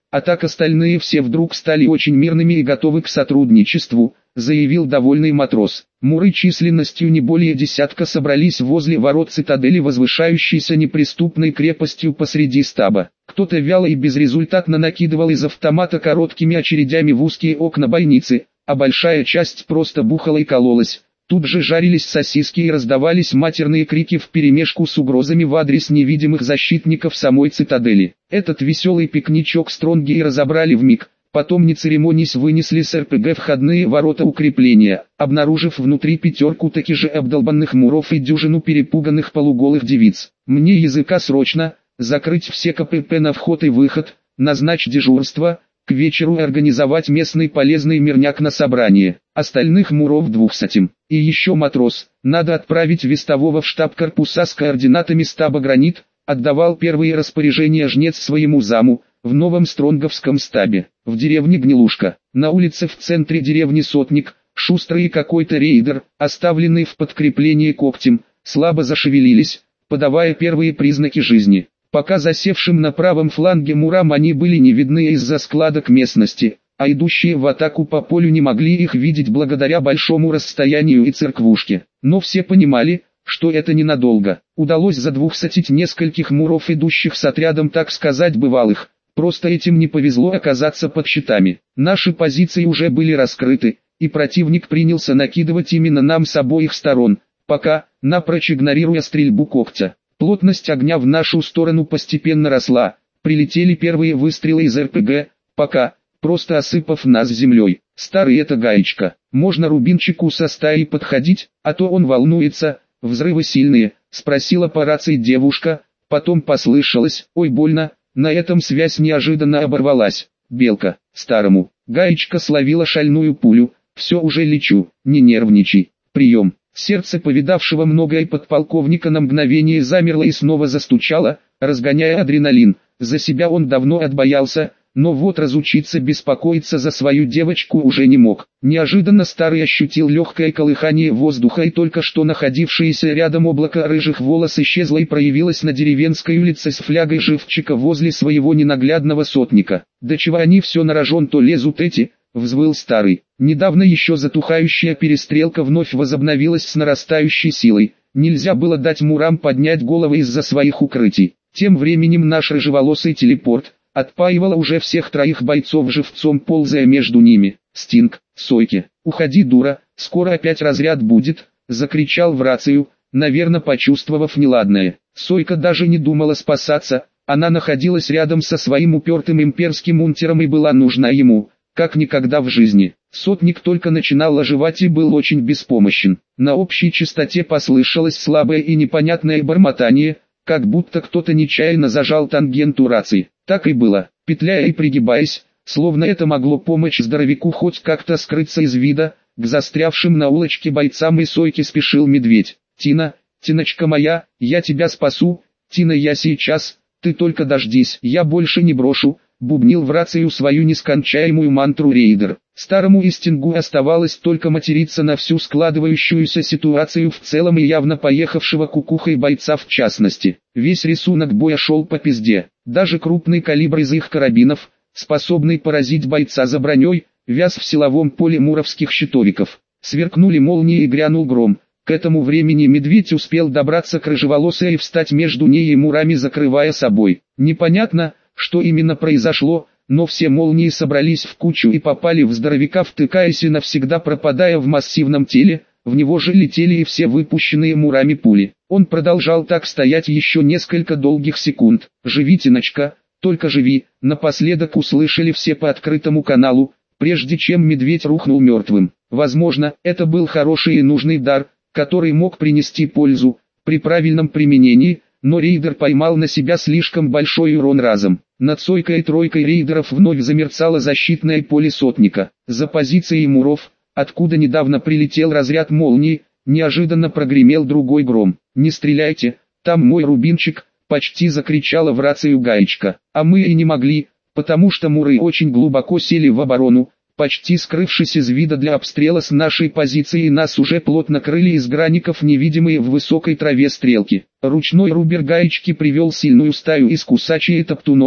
а так остальные все вдруг стали очень мирными и готовы к сотрудничеству, заявил довольный матрос. Муры численностью не более десятка собрались возле ворот цитадели, возвышающейся неприступной крепостью посреди стаба. Кто-то вяло и безрезультатно накидывал из автомата короткими очередями в узкие окна бойницы, а большая часть просто бухала и кололась. Тут же жарились сосиски и раздавались матерные крики вперемешку с угрозами в адрес невидимых защитников самой цитадели. Этот веселый пикничок стронги и разобрали вмиг, потом не церемонясь вынесли с эр пэ гэ входные ворота укрепления, обнаружив внутри пятерку таки же обдолбанных муров и дюжину перепуганных полуголых девиц. «Мне языка срочно, закрыть все ка пэ пэ на вход и выход, назначь дежурство, к вечеру организовать местный полезный мирняк на собрание, остальных муров двухсотим. И еще матрос, надо отправить вестового в штаб корпуса с координатами стаба «Гранит», отдавал первые распоряжения жнец своему заму, в новом стронговском стабе, в деревне Гнилушка. На улице в центре деревни Сотник, шустрый какой-то рейдер, оставленный в подкреплении когтем, слабо зашевелились, подавая первые признаки жизни. Пока засевшим на правом фланге мурам они были не видны из-за складок местности, а идущие в атаку по полю не могли их видеть благодаря большому расстоянию и церквушке. Но все понимали, что это ненадолго. Удалось задвухсотить нескольких муров, идущих с отрядом, так сказать, бывалых. Просто этим не повезло оказаться под щитами. Наши позиции уже были раскрыты, и противник принялся накидывать именно нам с обоих сторон, пока, напрочь игнорируя стрельбу когтя. Плотность огня в нашу сторону постепенно росла, прилетели первые выстрелы из эр пэ гэ, пока, просто осыпав нас землей. Старый это гаечка, можно рубинчику со стаей подходить, а то он волнуется, взрывы сильные, спросила по рации девушка, потом послышалось, ой больно, на этом связь неожиданно оборвалась. Белка, старому, гаечка словила шальную пулю, все уже лечу, не нервничай, прием. Сердце повидавшего многое подполковника на мгновение замерло и снова застучало, разгоняя адреналин. За себя он давно отбоялся, но вот разучиться беспокоиться за свою девочку уже не мог. Неожиданно старый ощутил легкое колыхание воздуха, и только что находившееся рядом облако рыжих волос исчезло и проявилось на деревенской улице с флягой живчика возле своего ненаглядного сотника. «Да чего они все на рожон-то лезут эти?» — взвыл старый. Недавно еще затухающая перестрелка вновь возобновилась с нарастающей силой. Нельзя было дать мурам поднять головы из-за своих укрытий. Тем временем наш рыжеволосый телепорт отпаивал уже всех троих бойцов живцом, ползая между ними. «Стинг, Сойки, уходи, дура, скоро опять разряд будет», — закричал в рацию, наверное почувствовав неладное. Сойка даже не думала спасаться, она находилась рядом со своим упертым имперским унтером и была нужна ему, как никогда в жизни. Сотник только начинал оживать и был очень беспомощен. На общей частоте послышалось слабое и непонятное бормотание, как будто кто-то нечаянно зажал тангенту рации. Так и было, петляя и пригибаясь, словно это могло помочь здоровяку хоть как-то скрыться из вида, к застрявшим на улочке бойцам и Сойке спешил медведь. «Тина, Тиночка моя, я тебя спасу, Тина, я сейчас, ты только дождись, я больше не брошу», бубнил в рацию свою нескончаемую мантру рейдер. Старому Истингу оставалось только материться на всю складывающуюся ситуацию в целом и явно поехавшего кукухой бойца в частности. Весь рисунок боя шел по пизде. Даже крупный калибр из их карабинов, способный поразить бойца за броней, вяз в силовом поле муровских щитовиков. Сверкнули молнии и грянул гром. К этому времени медведь успел добраться к рыжеволосой и встать между ней и мурами, закрывая собой. Непонятно, что именно произошло, но все молнии собрались в кучу и попали в здоровяка, втыкаясь и навсегда пропадая в массивном теле, в него же летели и все выпущенные мурами пули. Он продолжал так стоять еще несколько долгих секунд. «Живи, Тиночка, только живи», напоследок услышали все по открытому каналу, прежде чем медведь рухнул мертвым. Возможно, это был хороший и нужный дар, который мог принести пользу, при правильном применении, но рейдер поймал на себя слишком большой урон разом. Над Сойкой и тройкой рейдеров вновь замерцало защитное поле сотника. За позицией муров, откуда недавно прилетел разряд молнии, неожиданно прогремел другой гром. «Не стреляйте, там мой рубинчик», — почти закричала в рацию гаечка. А мы и не могли, потому что муры очень глубоко сели в оборону, почти скрывшись из вида для обстрела с нашей позиции, и нас уже плотно крыли из граников невидимые в высокой траве стрелки. Ручной рубер гаечки привел сильную стаю из кусачей и топтунов,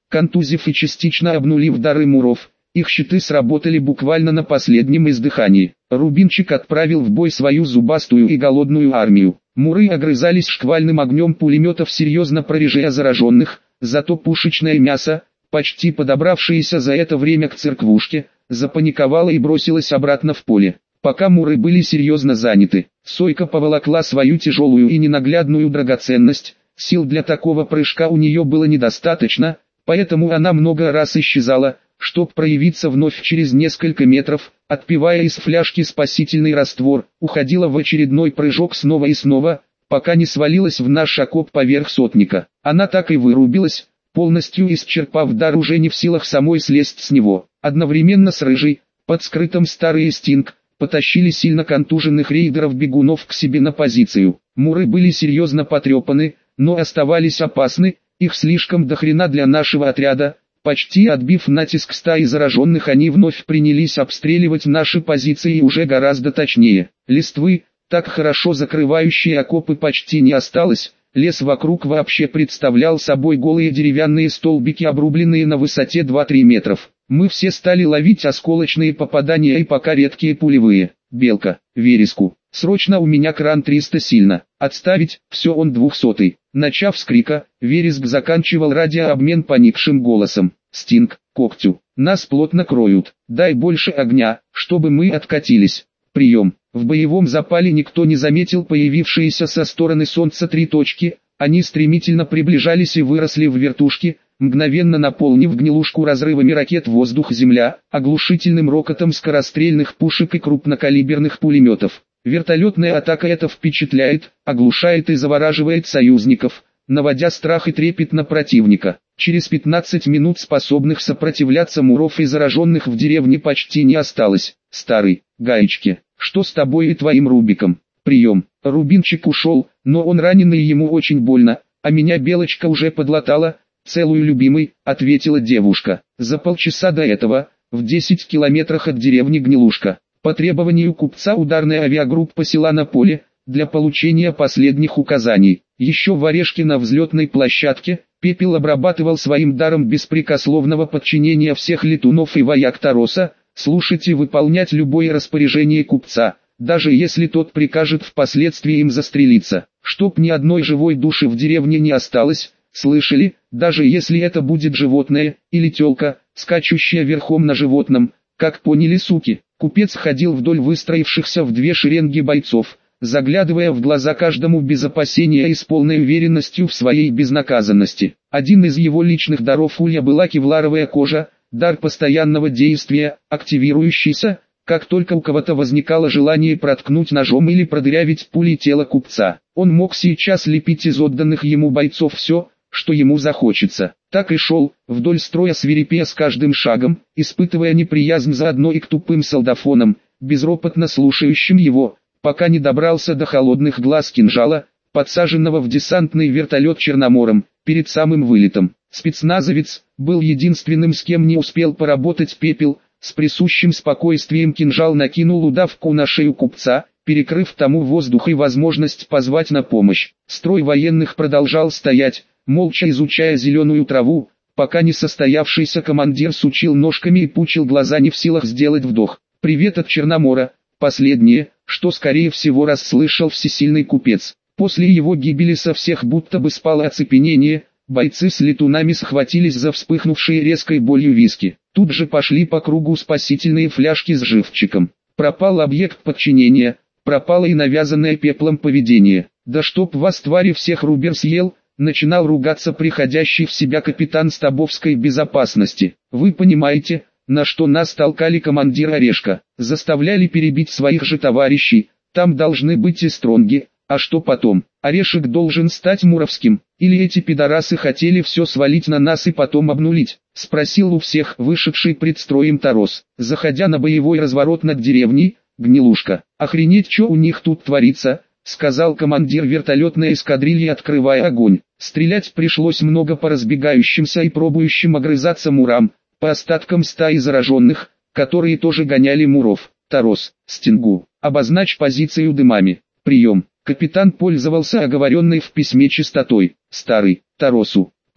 контузив и частично обнулив дары муров. Их щиты сработали буквально на последнем издыхании. Рубинчик отправил в бой свою зубастую и голодную армию. Муры огрызались шквальным огнем пулеметов, серьезно прорежая зараженных, зато пушечное мясо, почти подобравшееся за это время к церквушке, запаниковало и бросилось обратно в поле. Пока муры были серьезно заняты, Сойка поволокла свою тяжелую и ненаглядную драгоценность. Сил для такого прыжка у нее было недостаточно, поэтому она много раз исчезала, чтоб проявиться вновь через несколько метров, отпивая из фляжки спасительный раствор, уходила в очередной прыжок снова и снова, пока не свалилась в наш окоп поверх сотника. Она так и вырубилась, полностью исчерпав дар, уже не в силах самой слезть с него. Одновременно с Рыжей, под скрытым Старый и Стинг, потащили сильно контуженных рейдеров-бегунов к себе на позицию. Муры были серьезно потрепаны, но оставались опасны, их слишком дохрена для нашего отряда. Почти отбив натиск стаи зараженных, они вновь принялись обстреливать наши позиции уже гораздо точнее. Листвы, так хорошо закрывающие окопы, почти не осталось, лес вокруг вообще представлял собой голые деревянные столбики, обрубленные на высоте два-три метров. Мы все стали ловить осколочные попадания и пока редкие пулевые. Белка, вереску. Срочно, у меня кран триста сильно. Отставить, все, он двухсотый. Начав с крика, Вереск заканчивал радиообмен поникшим голосом. Стинг, когтю. Нас плотно кроют. Дай больше огня, чтобы мы откатились. Прием. В боевом запале никто не заметил появившиеся со стороны солнца три точки. Они стремительно приближались и выросли в вертушки, мгновенно наполнив гнилушку разрывами ракет воздух-земля, оглушительным рокотом скорострельных пушек и крупнокалиберных пулеметов. Вертолетная атака это впечатляет, оглушает и завораживает союзников, наводя страх и трепет на противника. Через пятнадцать минут способных сопротивляться муров и зараженных в деревне почти не осталось. Старый, гаечки, что с тобой и твоим Рубиком? Прием. Рубинчик ушел, но он раненый, ему очень больно, а меня Белочка уже подлатала. Целую, любимый, ответила девушка. За полчаса до этого, в десяти километрах от деревни Гнилушка, по требованию купца ударная авиагруппа села на поле, для получения последних указаний. Еще в Орешке на взлетной площадке, Пепел обрабатывал своим даром беспрекословного подчинения всех летунов и вояк Тароса, слушать и выполнять любое распоряжение купца, даже если тот прикажет впоследствии им застрелиться, чтоб ни одной живой души в деревне не осталось. Слышали, даже если это будет животное, или тёлка, скачущая верхом на животном, как поняли, суки. Купец ходил вдоль выстроившихся в две шеренги бойцов, заглядывая в глаза каждому без опасения и с полной уверенностью в своей безнаказанности. Один из его личных даров улья была кевларовая кожа, дар постоянного действия, активирующийся, как только у кого-то возникало желание проткнуть ножом или продырявить пулей тело купца. Он мог сейчас лепить из отданных ему бойцов все, что ему захочется. Так и шел, вдоль строя свирепея с каждым шагом, испытывая неприязнь заодно и к тупым солдафонам, безропотно слушающим его, пока не добрался до холодных глаз кинжала, подсаженного в десантный вертолет Черномором, перед самым вылетом. Спецназовец был единственным, с кем не успел поработать Пепел. С присущим спокойствием кинжал накинул удавку на шею купца, перекрыв тому воздух и возможность позвать на помощь. Строй военных продолжал стоять, молча изучая зеленую траву, пока несостоявшийся командир сучил ножками и пучил глаза, не в силах сделать вдох. «Привет от Черномора», последнее, что скорее всего расслышал всесильный купец. После его гибели со всех будто бы спало оцепенение, бойцы с летунами схватились за вспыхнувшие резкой болью виски. Тут же пошли по кругу спасительные фляжки с живчиком. Пропал объект подчинения, пропало и навязанное Пеплом поведение. «Да чтоб вас, твари, всех Рубер съел!» Начинал ругаться приходящий в себя капитан стабовской безопасности. «Вы понимаете, на что нас толкали, командир Орешка? Заставляли перебить своих же товарищей, там должны быть и стронги, а что потом? Орешек должен стать муровским, или эти пидорасы хотели все свалить на нас и потом обнулить?» Спросил у всех вышедший пред строем Тарос, заходя на боевой разворот над деревней. «Гнилушка, охренеть, что у них тут творится?» Сказал командир вертолетной эскадрильи, открывая огонь. Стрелять пришлось много по разбегающимся и пробующим огрызаться мурам, по остаткам стаи зараженных, которые тоже гоняли муров. Тарос, Стингу, обозначь позицию дымами. Прием. Капитан пользовался оговоренной в письме частотой. Старый, Таросу, принял.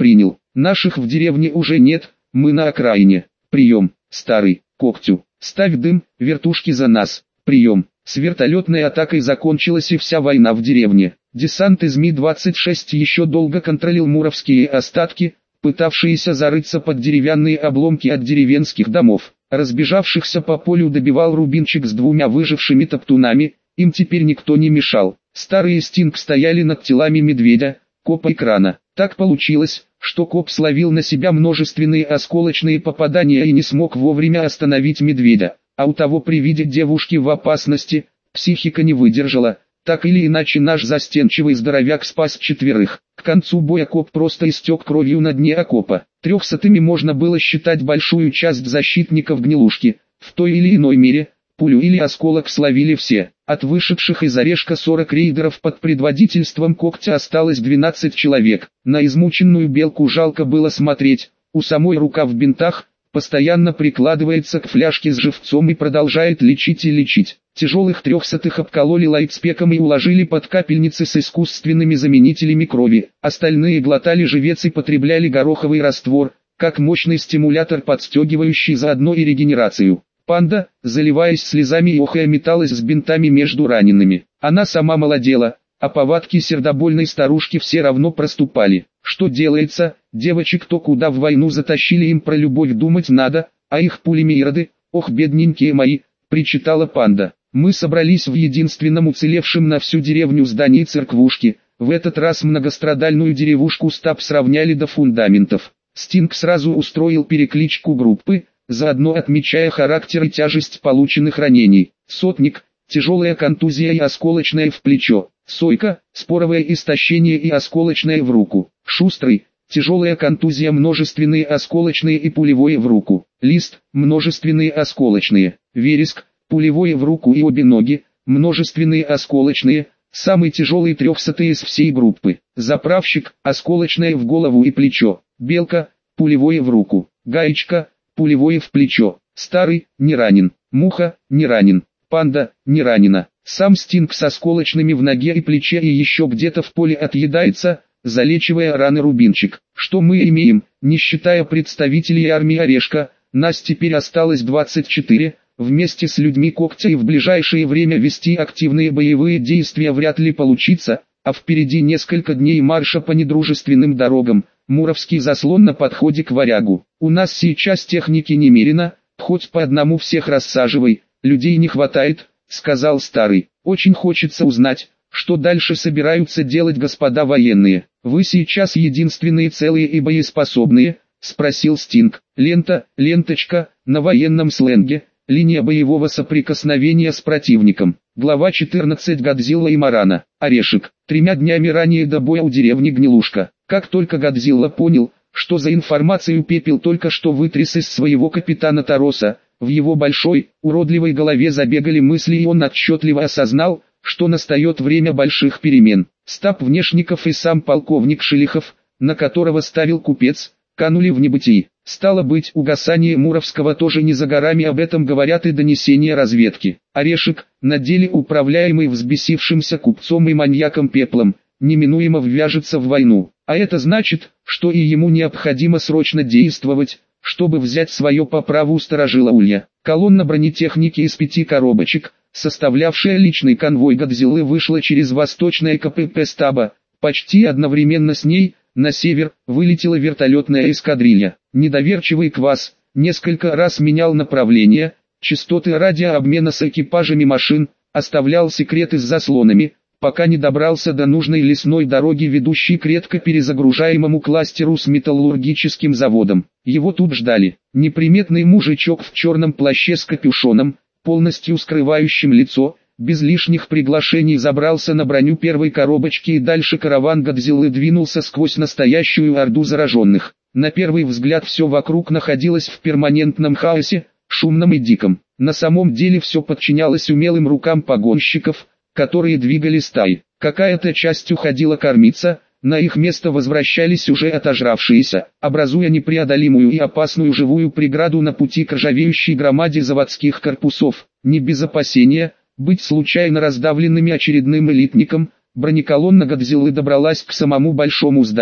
Наших в деревне уже нет, мы на окраине. Прием, старый, когтю. Ставь дым, вертушки за нас. Прием. С вертолетной атакой закончилась и вся война в деревне. Десант из Ми двадцать шесть еще долго контролил муровские остатки, пытавшиеся зарыться под деревянные обломки от деревенских домов. Разбежавшихся по полю добивал Рубинчик с двумя выжившими топтунами, им теперь никто не мешал. Старые Стинг стояли над телами медведя, копа и крана. Так получилось, что коп словил на себя множественные осколочные попадания и не смог вовремя остановить медведя, а у того при виде девушки в опасности, психика не выдержала. Так или иначе наш застенчивый здоровяк спас четверых. К концу боя коп просто истек кровью на дне окопа. Трехсотыми можно было считать большую часть защитников гнилушки. В той или иной мере, пулю или осколок словили все. От вышедших из орешка сорок рейдеров под предводительством когтя осталось двенадцать человек. На измученную белку жалко было смотреть. У самой рука в бинтах, постоянно прикладывается к фляжке с живцом и продолжает лечить и лечить. Тяжелых трехсотых обкололи лайтспеком и уложили под капельницы с искусственными заменителями крови. Остальные глотали живец и потребляли гороховый раствор, как мощный стимулятор, подстегивающий заодно и регенерацию. Панда, заливаясь слезами и охая, металась с бинтами между ранеными. Она сама молодела, а повадки сердобольной старушки все равно проступали. Что делается, девочек то куда в войну затащили, им про любовь думать надо, а их пулями ироды, ох бедненькие мои, причитала Панда. Мы собрались в единственном уцелевшем на всю деревню здании церквушки. В этот раз многострадальную деревушку Стаб сравняли до фундаментов. Стинг сразу устроил перекличку группы, заодно отмечая характер и тяжесть полученных ранений. Сотник, тяжелая контузия и осколочная в плечо. Сойка, споровое истощение и осколочное в руку. Шустрый, тяжелая контузия, множественные осколочные и пулевое в руку. Лист, множественные осколочные. Вереск, пулевое в руку и обе ноги, множественные осколочные, самый тяжелый трехсотый из всей группы. Заправщик, осколочное в голову и плечо. Белка, пулевое в руку. Гаечка, пулевое в плечо. Старый, не ранен. Муха, не ранен. Панда, не ранена. Сам Стинг с осколочными в ноге и плече и еще где-то в поле отъедается, залечивая раны Рубинчик. Что мы имеем, не считая представителей армии Орешка, нас теперь осталось двадцать четыре, вместе с людьми когтя, и в ближайшее время вести активные боевые действия вряд ли получится, а впереди несколько дней марша по недружественным дорогам. Муровский заслон на подходе к Варягу. У нас сейчас техники немерено, хоть по одному всех рассаживай, людей не хватает, сказал старый. Очень хочется узнать, что дальше собираются делать господа военные. Вы сейчас единственные целые и боеспособные, спросил Стинг. Лента, ленточка, на военном сленге, линия боевого соприкосновения с противником. Глава четырнадцать. Годзилла и Марана. Орешек. Тремя днями ранее до боя у деревни Гнилушка. Как только Годзилла понял, что за информацию Пепел только что вытряс из своего капитана Тароса, в его большой, уродливой голове забегали мысли, и он отчетливо осознал, что настает время больших перемен. Стаб Внешников и сам полковник Шелихов, на которого ставил купец, канули в небытие. Стало быть, угасание Муровского тоже не за горами, об этом говорят и донесения разведки. Орешек, на деле управляемый взбесившимся купцом и маньяком Пеплом, неминуемо ввяжется в войну. А это значит, что и ему необходимо срочно действовать, чтобы взять свое по праву сторожила Улья. Колонна бронетехники из пяти коробочек, составлявшая личный конвой Годзиллы, вышла через восточное КПП Стаба. Почти одновременно с ней, на север, вылетела вертолетная эскадрилья. Недоверчивый Квас несколько раз менял направление, частоты радиообмена с экипажами машин, оставлял секреты с заслонами, пока не добрался до нужной лесной дороги, ведущей к редко перезагружаемому кластеру с металлургическим заводом. Его тут ждали. Неприметный мужичок в черном плаще с капюшоном, полностью скрывающим лицо, без лишних приглашений забрался на броню первой коробочки, и дальше караван Годзиллы двинулся сквозь настоящую орду зараженных. На первый взгляд все вокруг находилось в перманентном хаосе, шумном и диком. На самом деле все подчинялось умелым рукам погонщиков, которые двигали стаи. Какая-то часть уходила кормиться, на их место возвращались уже отожравшиеся, образуя непреодолимую и опасную живую преграду на пути к ржавеющей громаде заводских корпусов. Не без опасения быть случайно раздавленными очередным элитником, бронеколонна Годзиллы добралась к самому большому зданию.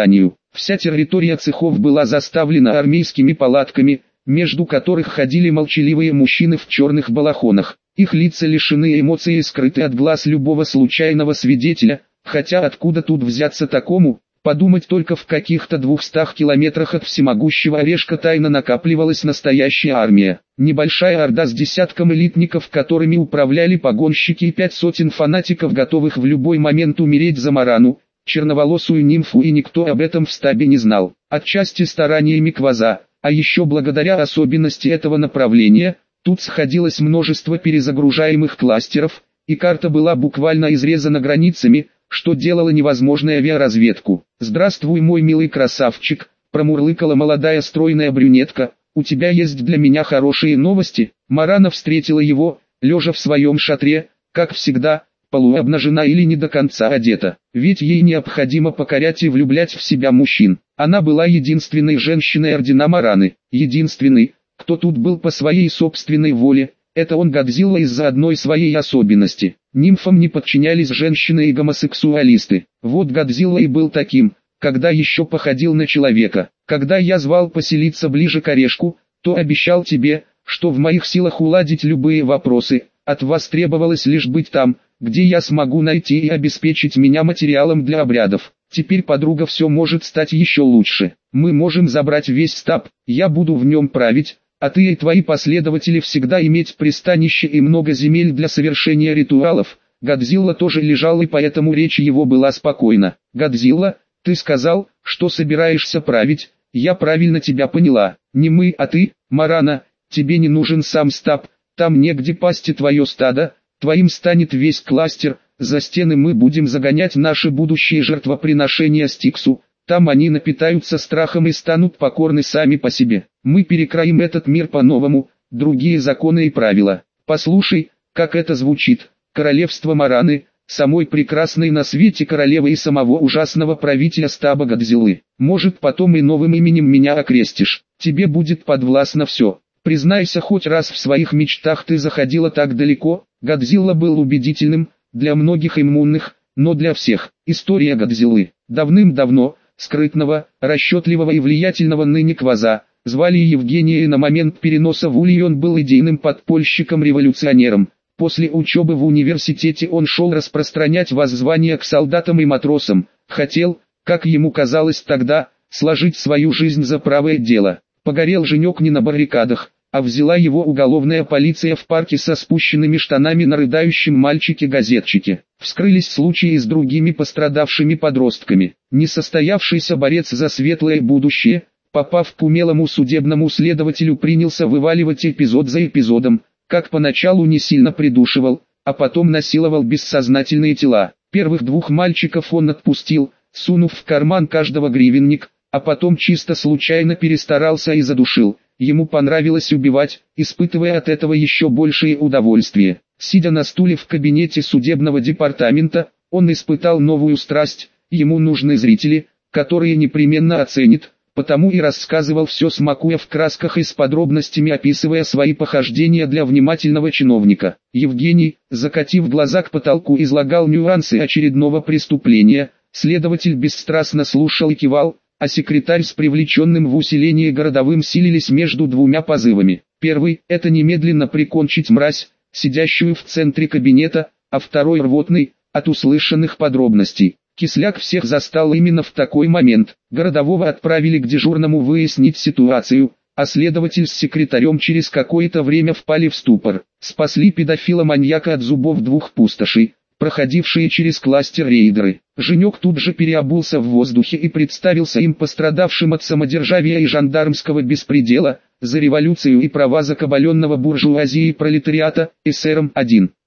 Вся территория цехов была заставлена армейскими палатками, между которых ходили молчаливые мужчины в черных балахонах. Их лица лишены эмоций и скрыты от глаз любого случайного свидетеля, хотя откуда тут взяться такому? Подумать только, в каких-то двухстах километрах от всемогущего Орешка тайно накапливалась настоящая армия. Небольшая орда с десятком элитников, которыми управляли погонщики, и пять сотен фанатиков, готовых в любой момент умереть за Марану, черноволосую нимфу, и никто об этом в стабе не знал. Отчасти стараниями Кваза, а еще благодаря особенности этого направления, тут сходилось множество перезагружаемых кластеров, и карта была буквально изрезана границами, что делало невозможной авиаразведку. «Здравствуй, мой милый красавчик», — промурлыкала молодая стройная брюнетка, — «у тебя есть для меня хорошие новости». Марана встретила его, лежа в своем шатре, как всегда, полуобнажена или не до конца одета. Ведь ей необходимо покорять и влюблять в себя мужчин. Она была единственной женщиной ордена Мараны, единственной, кто тут был по своей собственной воле. Это он, Годзилла, из-за одной своей особенности. Нимфам не подчинялись женщины и гомосексуалисты. Вот Годзилла и был таким, когда еще походил на человека. Когда я звал поселиться ближе к Орешку, то обещал тебе, что в моих силах уладить любые вопросы. От вас требовалось лишь быть там, где я смогу найти и обеспечить меня материалом для обрядов. Теперь, подруга, все может стать еще лучше. Мы можем забрать весь стаб, я буду в нем править, а ты и твои последователи всегда иметь пристанище и много земель для совершения ритуалов. Годзилла тоже лежал, и поэтому речь его была спокойна. Годзилла, ты сказал, что собираешься править, я правильно тебя поняла. Не мы, а ты, Марана, тебе не нужен сам стаб, там негде пасти твое стадо, твоим станет весь кластер, за стены мы будем загонять наши будущие жертвоприношения Стиксу. Там они напитаются страхом и станут покорны сами по себе. Мы перекроим этот мир по-новому, другие законы и правила. Послушай, как это звучит. Королевство Мараны, самой прекрасной на свете королевы и самого ужасного правителя стаба Годзиллы. Может, потом и новым именем меня окрестишь. Тебе будет подвластно все. Признайся, хоть раз в своих мечтах ты заходила так далеко. Годзилла был убедительным, для многих иммунных, но для всех. История Годзиллы. Давным-давно, скрытного, расчетливого и влиятельного ныне Кваза, звали Евгения, и на момент переноса в Улей он был идейным подпольщиком-революционером. После учебы в университете он шел распространять воззвания к солдатам и матросам, хотел, как ему казалось тогда, сложить свою жизнь за правое дело. Погорел женек не на баррикадах, а взяла его уголовная полиция в парке со спущенными штанами на рыдающем мальчике-газетчике. Вскрылись случаи с другими пострадавшими подростками. Несостоявшийся борец за светлое будущее, попав к умелому судебному следователю, принялся вываливать эпизод за эпизодом, как поначалу не сильно придушивал, а потом насиловал бессознательные тела. Первых двух мальчиков он отпустил, сунув в карман каждого гривенник, а потом чисто случайно перестарался и задушил. Ему понравилось убивать, испытывая от этого еще большее удовольствие. Сидя на стуле в кабинете судебного департамента, он испытал новую страсть. Ему нужны зрители, которые непременно оценят, потому и рассказывал все, смакуя в красках и с подробностями описывая свои похождения для внимательного чиновника. Евгений, закатив глаза к потолку, излагал нюансы очередного преступления. Следователь бесстрастно слушал и кивал, а секретарь с привлеченным в усиление городовым силились между двумя позывами. Первый – это немедленно прикончить мразь, сидящую в центре кабинета, а второй – рвотный, от услышанных подробностей. Кисляк всех застал именно в такой момент. Городового отправили к дежурному выяснить ситуацию, а следователь с секретарем через какое-то время впали в ступор. Спасли педофила-маньяка от зубов двух пустошей, проходившие через кластер рейдеры. Женек тут же переобулся в воздухе и представился им пострадавшим от самодержавия и жандармского беспредела, за революцию и права закабаленного буржуазии и пролетариата, эсером один.